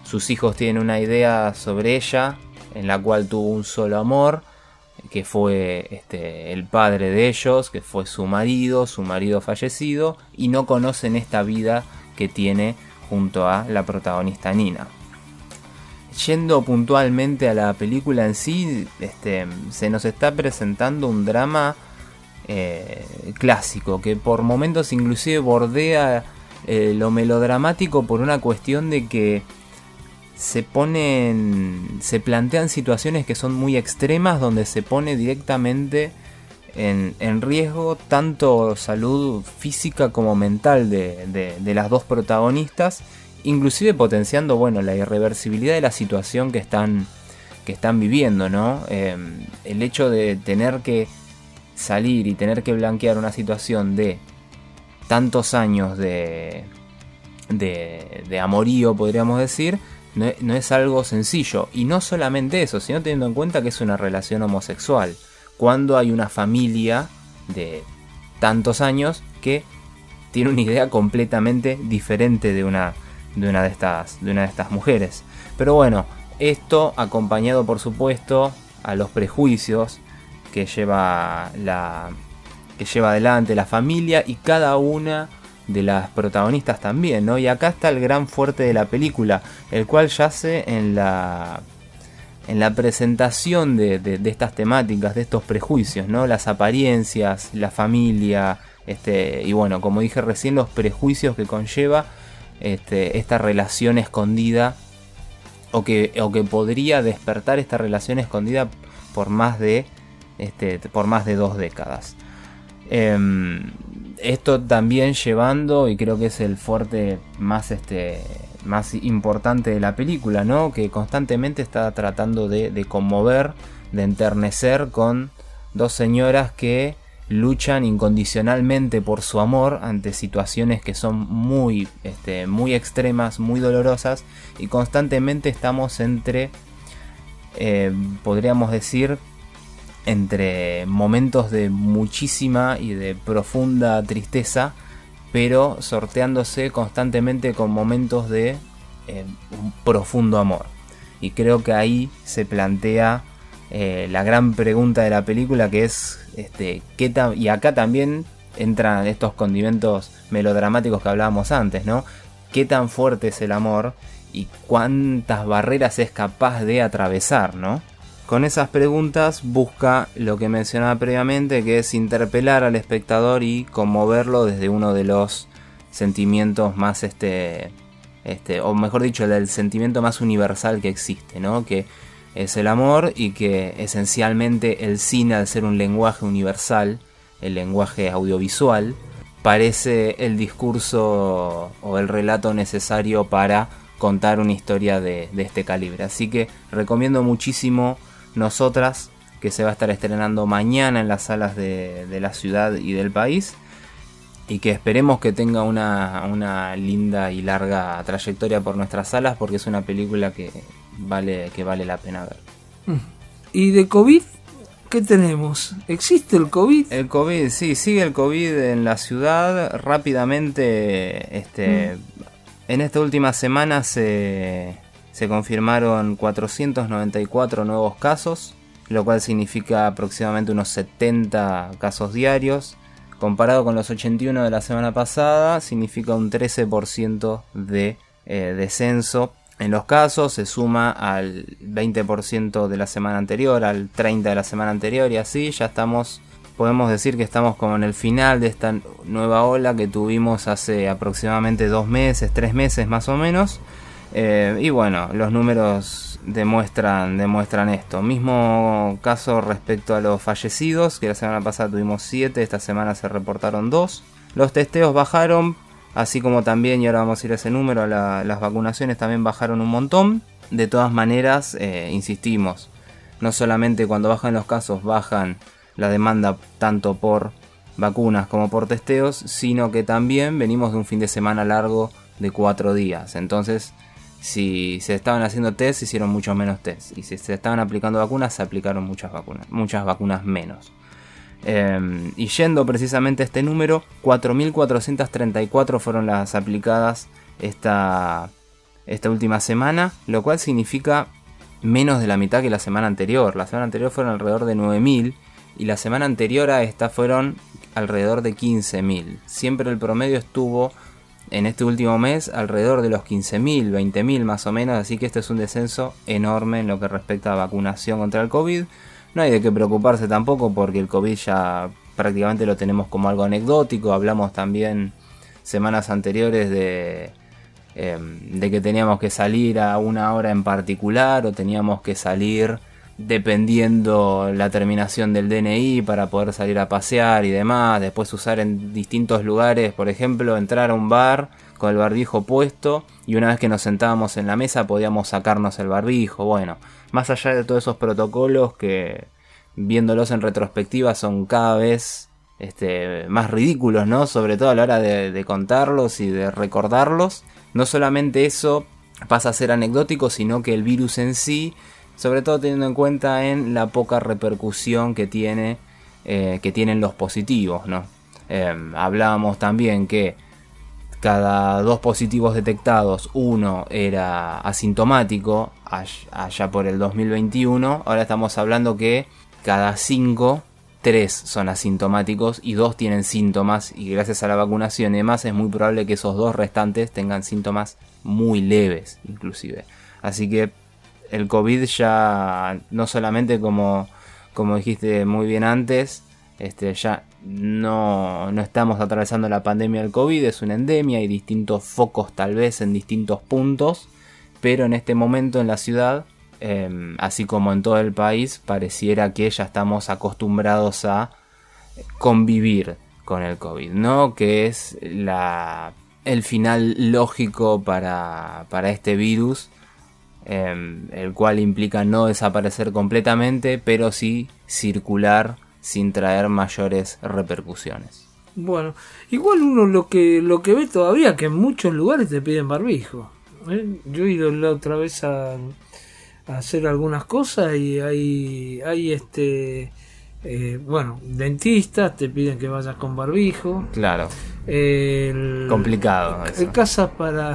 sus hijos tienen una idea sobre ella, en la cual tuvo un solo amor, que fue el padre de ellos, que fue su marido fallecido, y no conocen esta vida que tiene junto a la protagonista Nina. Yendo puntualmente a la película en sí, se nos está presentando un drama clásico, que por momentos inclusive bordea lo melodramático, por una cuestión de que se plantean situaciones que son muy extremas, donde se pone directamente en riesgo tanto salud física como mental de las dos protagonistas, inclusive potenciando, bueno, la irreversibilidad de la situación que están viviendo, ¿no? El hecho de tener que salir y tener que blanquear una situación de tantos años de amorío, podríamos decir, no es algo sencillo. Y no solamente eso, sino teniendo en cuenta que es una relación homosexual, cuando hay una familia de tantos años que tiene una idea completamente diferente de una de estas mujeres. Pero bueno, esto acompañado por supuesto a los prejuicios que lleva adelante la familia y cada una de las protagonistas también, ¿no? Y acá está el gran fuerte de la película, el cual yace en la presentación de estas temáticas, de estos prejuicios, ¿no? Las apariencias, la familia, y bueno, como dije recién, los prejuicios que conlleva esta relación escondida, o que podría despertar esta relación escondida por más de 2 décadas. Esto también llevando, y creo que es el fuerte más importante de la película, ¿no? Que constantemente está tratando de conmover, de enternecer con dos señoras que luchan incondicionalmente por su amor ante situaciones que son muy extremas, muy dolorosas, y constantemente estamos podríamos decir, entre momentos de muchísima y de profunda tristeza, pero sorteándose constantemente con momentos de un profundo amor. Y creo que ahí se plantea la gran pregunta de la película, que es y acá también entran estos condimentos melodramáticos que hablábamos antes, ¿no? ¿Qué tan fuerte es el amor y cuántas barreras es capaz de atravesar, ¿no? Con esas preguntas busca lo que mencionaba previamente, que es interpelar al espectador y conmoverlo desde uno de los sentimientos más o mejor dicho, el sentimiento más universal que existe, ¿no? Que es el amor, y que esencialmente el cine, al ser un lenguaje universal, el lenguaje audiovisual, parece el discurso o el relato necesario para contar una historia de este calibre. Así que recomiendo muchísimo Nosotras, que se va a estar estrenando mañana en las salas de la ciudad y del país, y que esperemos que tenga una linda y larga trayectoria por nuestras salas, porque es una película que vale la pena ver. ¿Y de COVID qué tenemos? ¿Existe el COVID? El COVID, sí, sigue el COVID en la ciudad. Rápidamente, en esta última semana se confirmaron 494 nuevos casos, lo cual significa aproximadamente unos 70 casos diarios. Comparado con los 81 de la semana pasada, significa un 13% de descenso en los casos. Se suma al 20% de la semana anterior, al 30% de la semana anterior, y así ya podemos decir que estamos como en el final de esta nueva ola que tuvimos hace aproximadamente 2 meses, 3 meses más o menos. Y bueno, los números demuestran esto. Mismo caso respecto a los fallecidos, que la semana pasada tuvimos 7, esta semana se reportaron 2. Los testeos bajaron, así como también, y ahora vamos a ir a ese número, las vacunaciones también bajaron un montón. De todas maneras, insistimos, no solamente cuando bajan los casos bajan la demanda tanto por vacunas como por testeos, sino que también venimos de un fin de semana largo de 4 días. Entonces, si se estaban haciendo test, se hicieron muchos menos test. Y si se estaban aplicando vacunas, se aplicaron muchas vacunas menos. Y yendo precisamente a este número, 4.434 fueron las aplicadas esta esta última semana, lo cual significa menos de la mitad que la semana anterior. La semana anterior fueron alrededor de 9.000 y la semana anterior a esta fueron alrededor de 15.000. Siempre el promedio estuvo en este último mes alrededor de los 15.000, 20.000 más o menos, así que este es un descenso enorme en lo que respecta a vacunación contra el COVID. No hay de qué preocuparse tampoco porque el COVID ya prácticamente lo tenemos como algo anecdótico. Hablamos también semanas anteriores de que teníamos que salir a una hora en particular o teníamos que salir dependiendo la terminación del DNI para poder salir a pasear y demás, después usar en distintos lugares, por ejemplo, entrar a un bar con el barbijo puesto y una vez que nos sentábamos en la mesa podíamos sacarnos el barbijo. Bueno, más allá de todos esos protocolos que viéndolos en retrospectiva son cada vez más ridículos, ¿no? Sobre todo a la hora de contarlos y de recordarlos. No solamente eso pasa a ser anecdótico, sino que el virus en sí, sobre todo teniendo en cuenta en la poca repercusión que tienen los positivos, ¿no? Hablábamos también que cada 2 positivos detectados, 1 era asintomático allá por el 2021. Ahora estamos hablando que cada 5, 3 son asintomáticos y 2 tienen síntomas, y gracias a la vacunación y demás es muy probable que esos 2 restantes tengan síntomas muy leves inclusive. Así que el COVID ya no solamente como dijiste muy bien antes, ya no estamos atravesando la pandemia del COVID, es una endemia, hay distintos focos tal vez en distintos puntos, pero en este momento en la ciudad, así como en todo el país, pareciera que ya estamos acostumbrados a convivir con el COVID, ¿no? Que es el final lógico para este virus, el cual implica no desaparecer completamente, pero sí circular sin traer mayores repercusiones. Bueno, igual uno lo que ve todavía que en muchos lugares te piden barbijo. Yo he ido la otra vez a hacer algunas cosas y hay dentistas te piden que vayas con barbijo. Claro. Complicado eso. Casas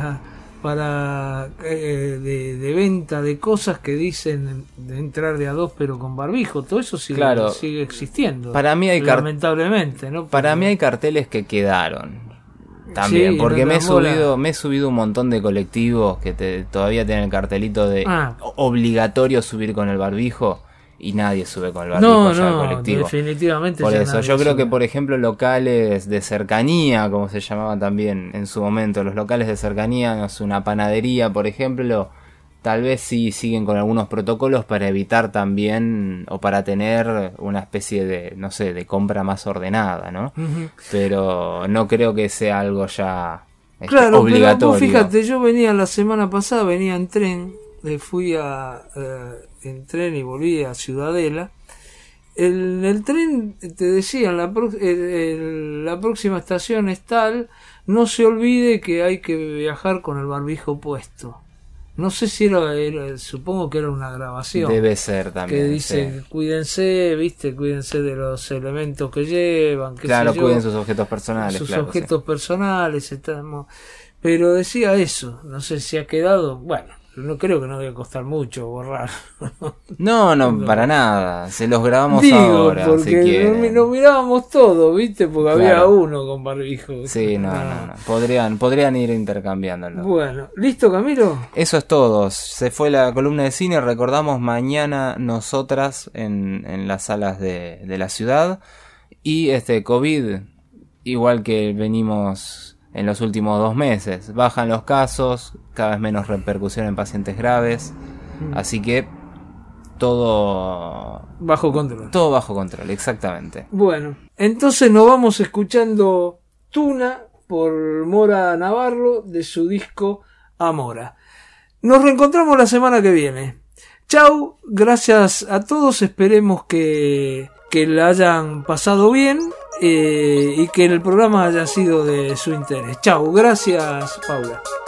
de venta de cosas que dicen de entrar de a 2 pero con barbijo, todo eso sigue existiendo. Para mí hay lamentablemente, ¿no? Para mí hay carteles que quedaron también, sí, porque me he subido un montón de colectivos que todavía tienen el cartelito de obligatorio subir con el barbijo. Y nadie sube con el barbijo al colectivo. Definitivamente. Por eso, yo creo que por ejemplo locales de cercanía, como se llamaban también en su momento, los locales de cercanía, no sé, una panadería por ejemplo, tal vez sí siguen con algunos protocolos para evitar también, o para tener una especie de, no sé, de compra más ordenada, ¿no? Uh-huh. Pero no creo que sea algo ya obligatorio. Pero vos fíjate, yo venía la semana pasada, venía en tren, fui en tren y volví a Ciudadela. En el tren te decían la próxima estación es tal, no se olvide que hay que viajar con el barbijo puesto. No sé si era supongo que era una grabación. Debe ser también. Que dice, sí, cuídense de los elementos que llevan. Claro, cuiden sus objetos personales. Personales, pero decía eso, no sé si ha quedado, bueno. No creo que no debe costar mucho borrar. No, para nada. Se los grabamos ahora. Porque nos mirábamos todos, ¿viste? Porque había uno con barbijo. Sí, no. Podrían ir intercambiándolo. Bueno, ¿listo, Camilo? Eso es todo. Se fue la columna de cine. Recordamos mañana nosotras en las salas de la ciudad. Y COVID, igual que venimos en los últimos 2 meses, bajan los casos, cada vez menos repercusión en pacientes graves, así que todo bajo control. Todo bajo control, exactamente. Bueno, entonces nos vamos escuchando Tuna por Mora Navarro de su disco Amora. Nos reencontramos la semana que viene. Chau, gracias a todos, esperemos que la hayan pasado bien y que el programa haya sido de su interés. Chau, gracias Paula.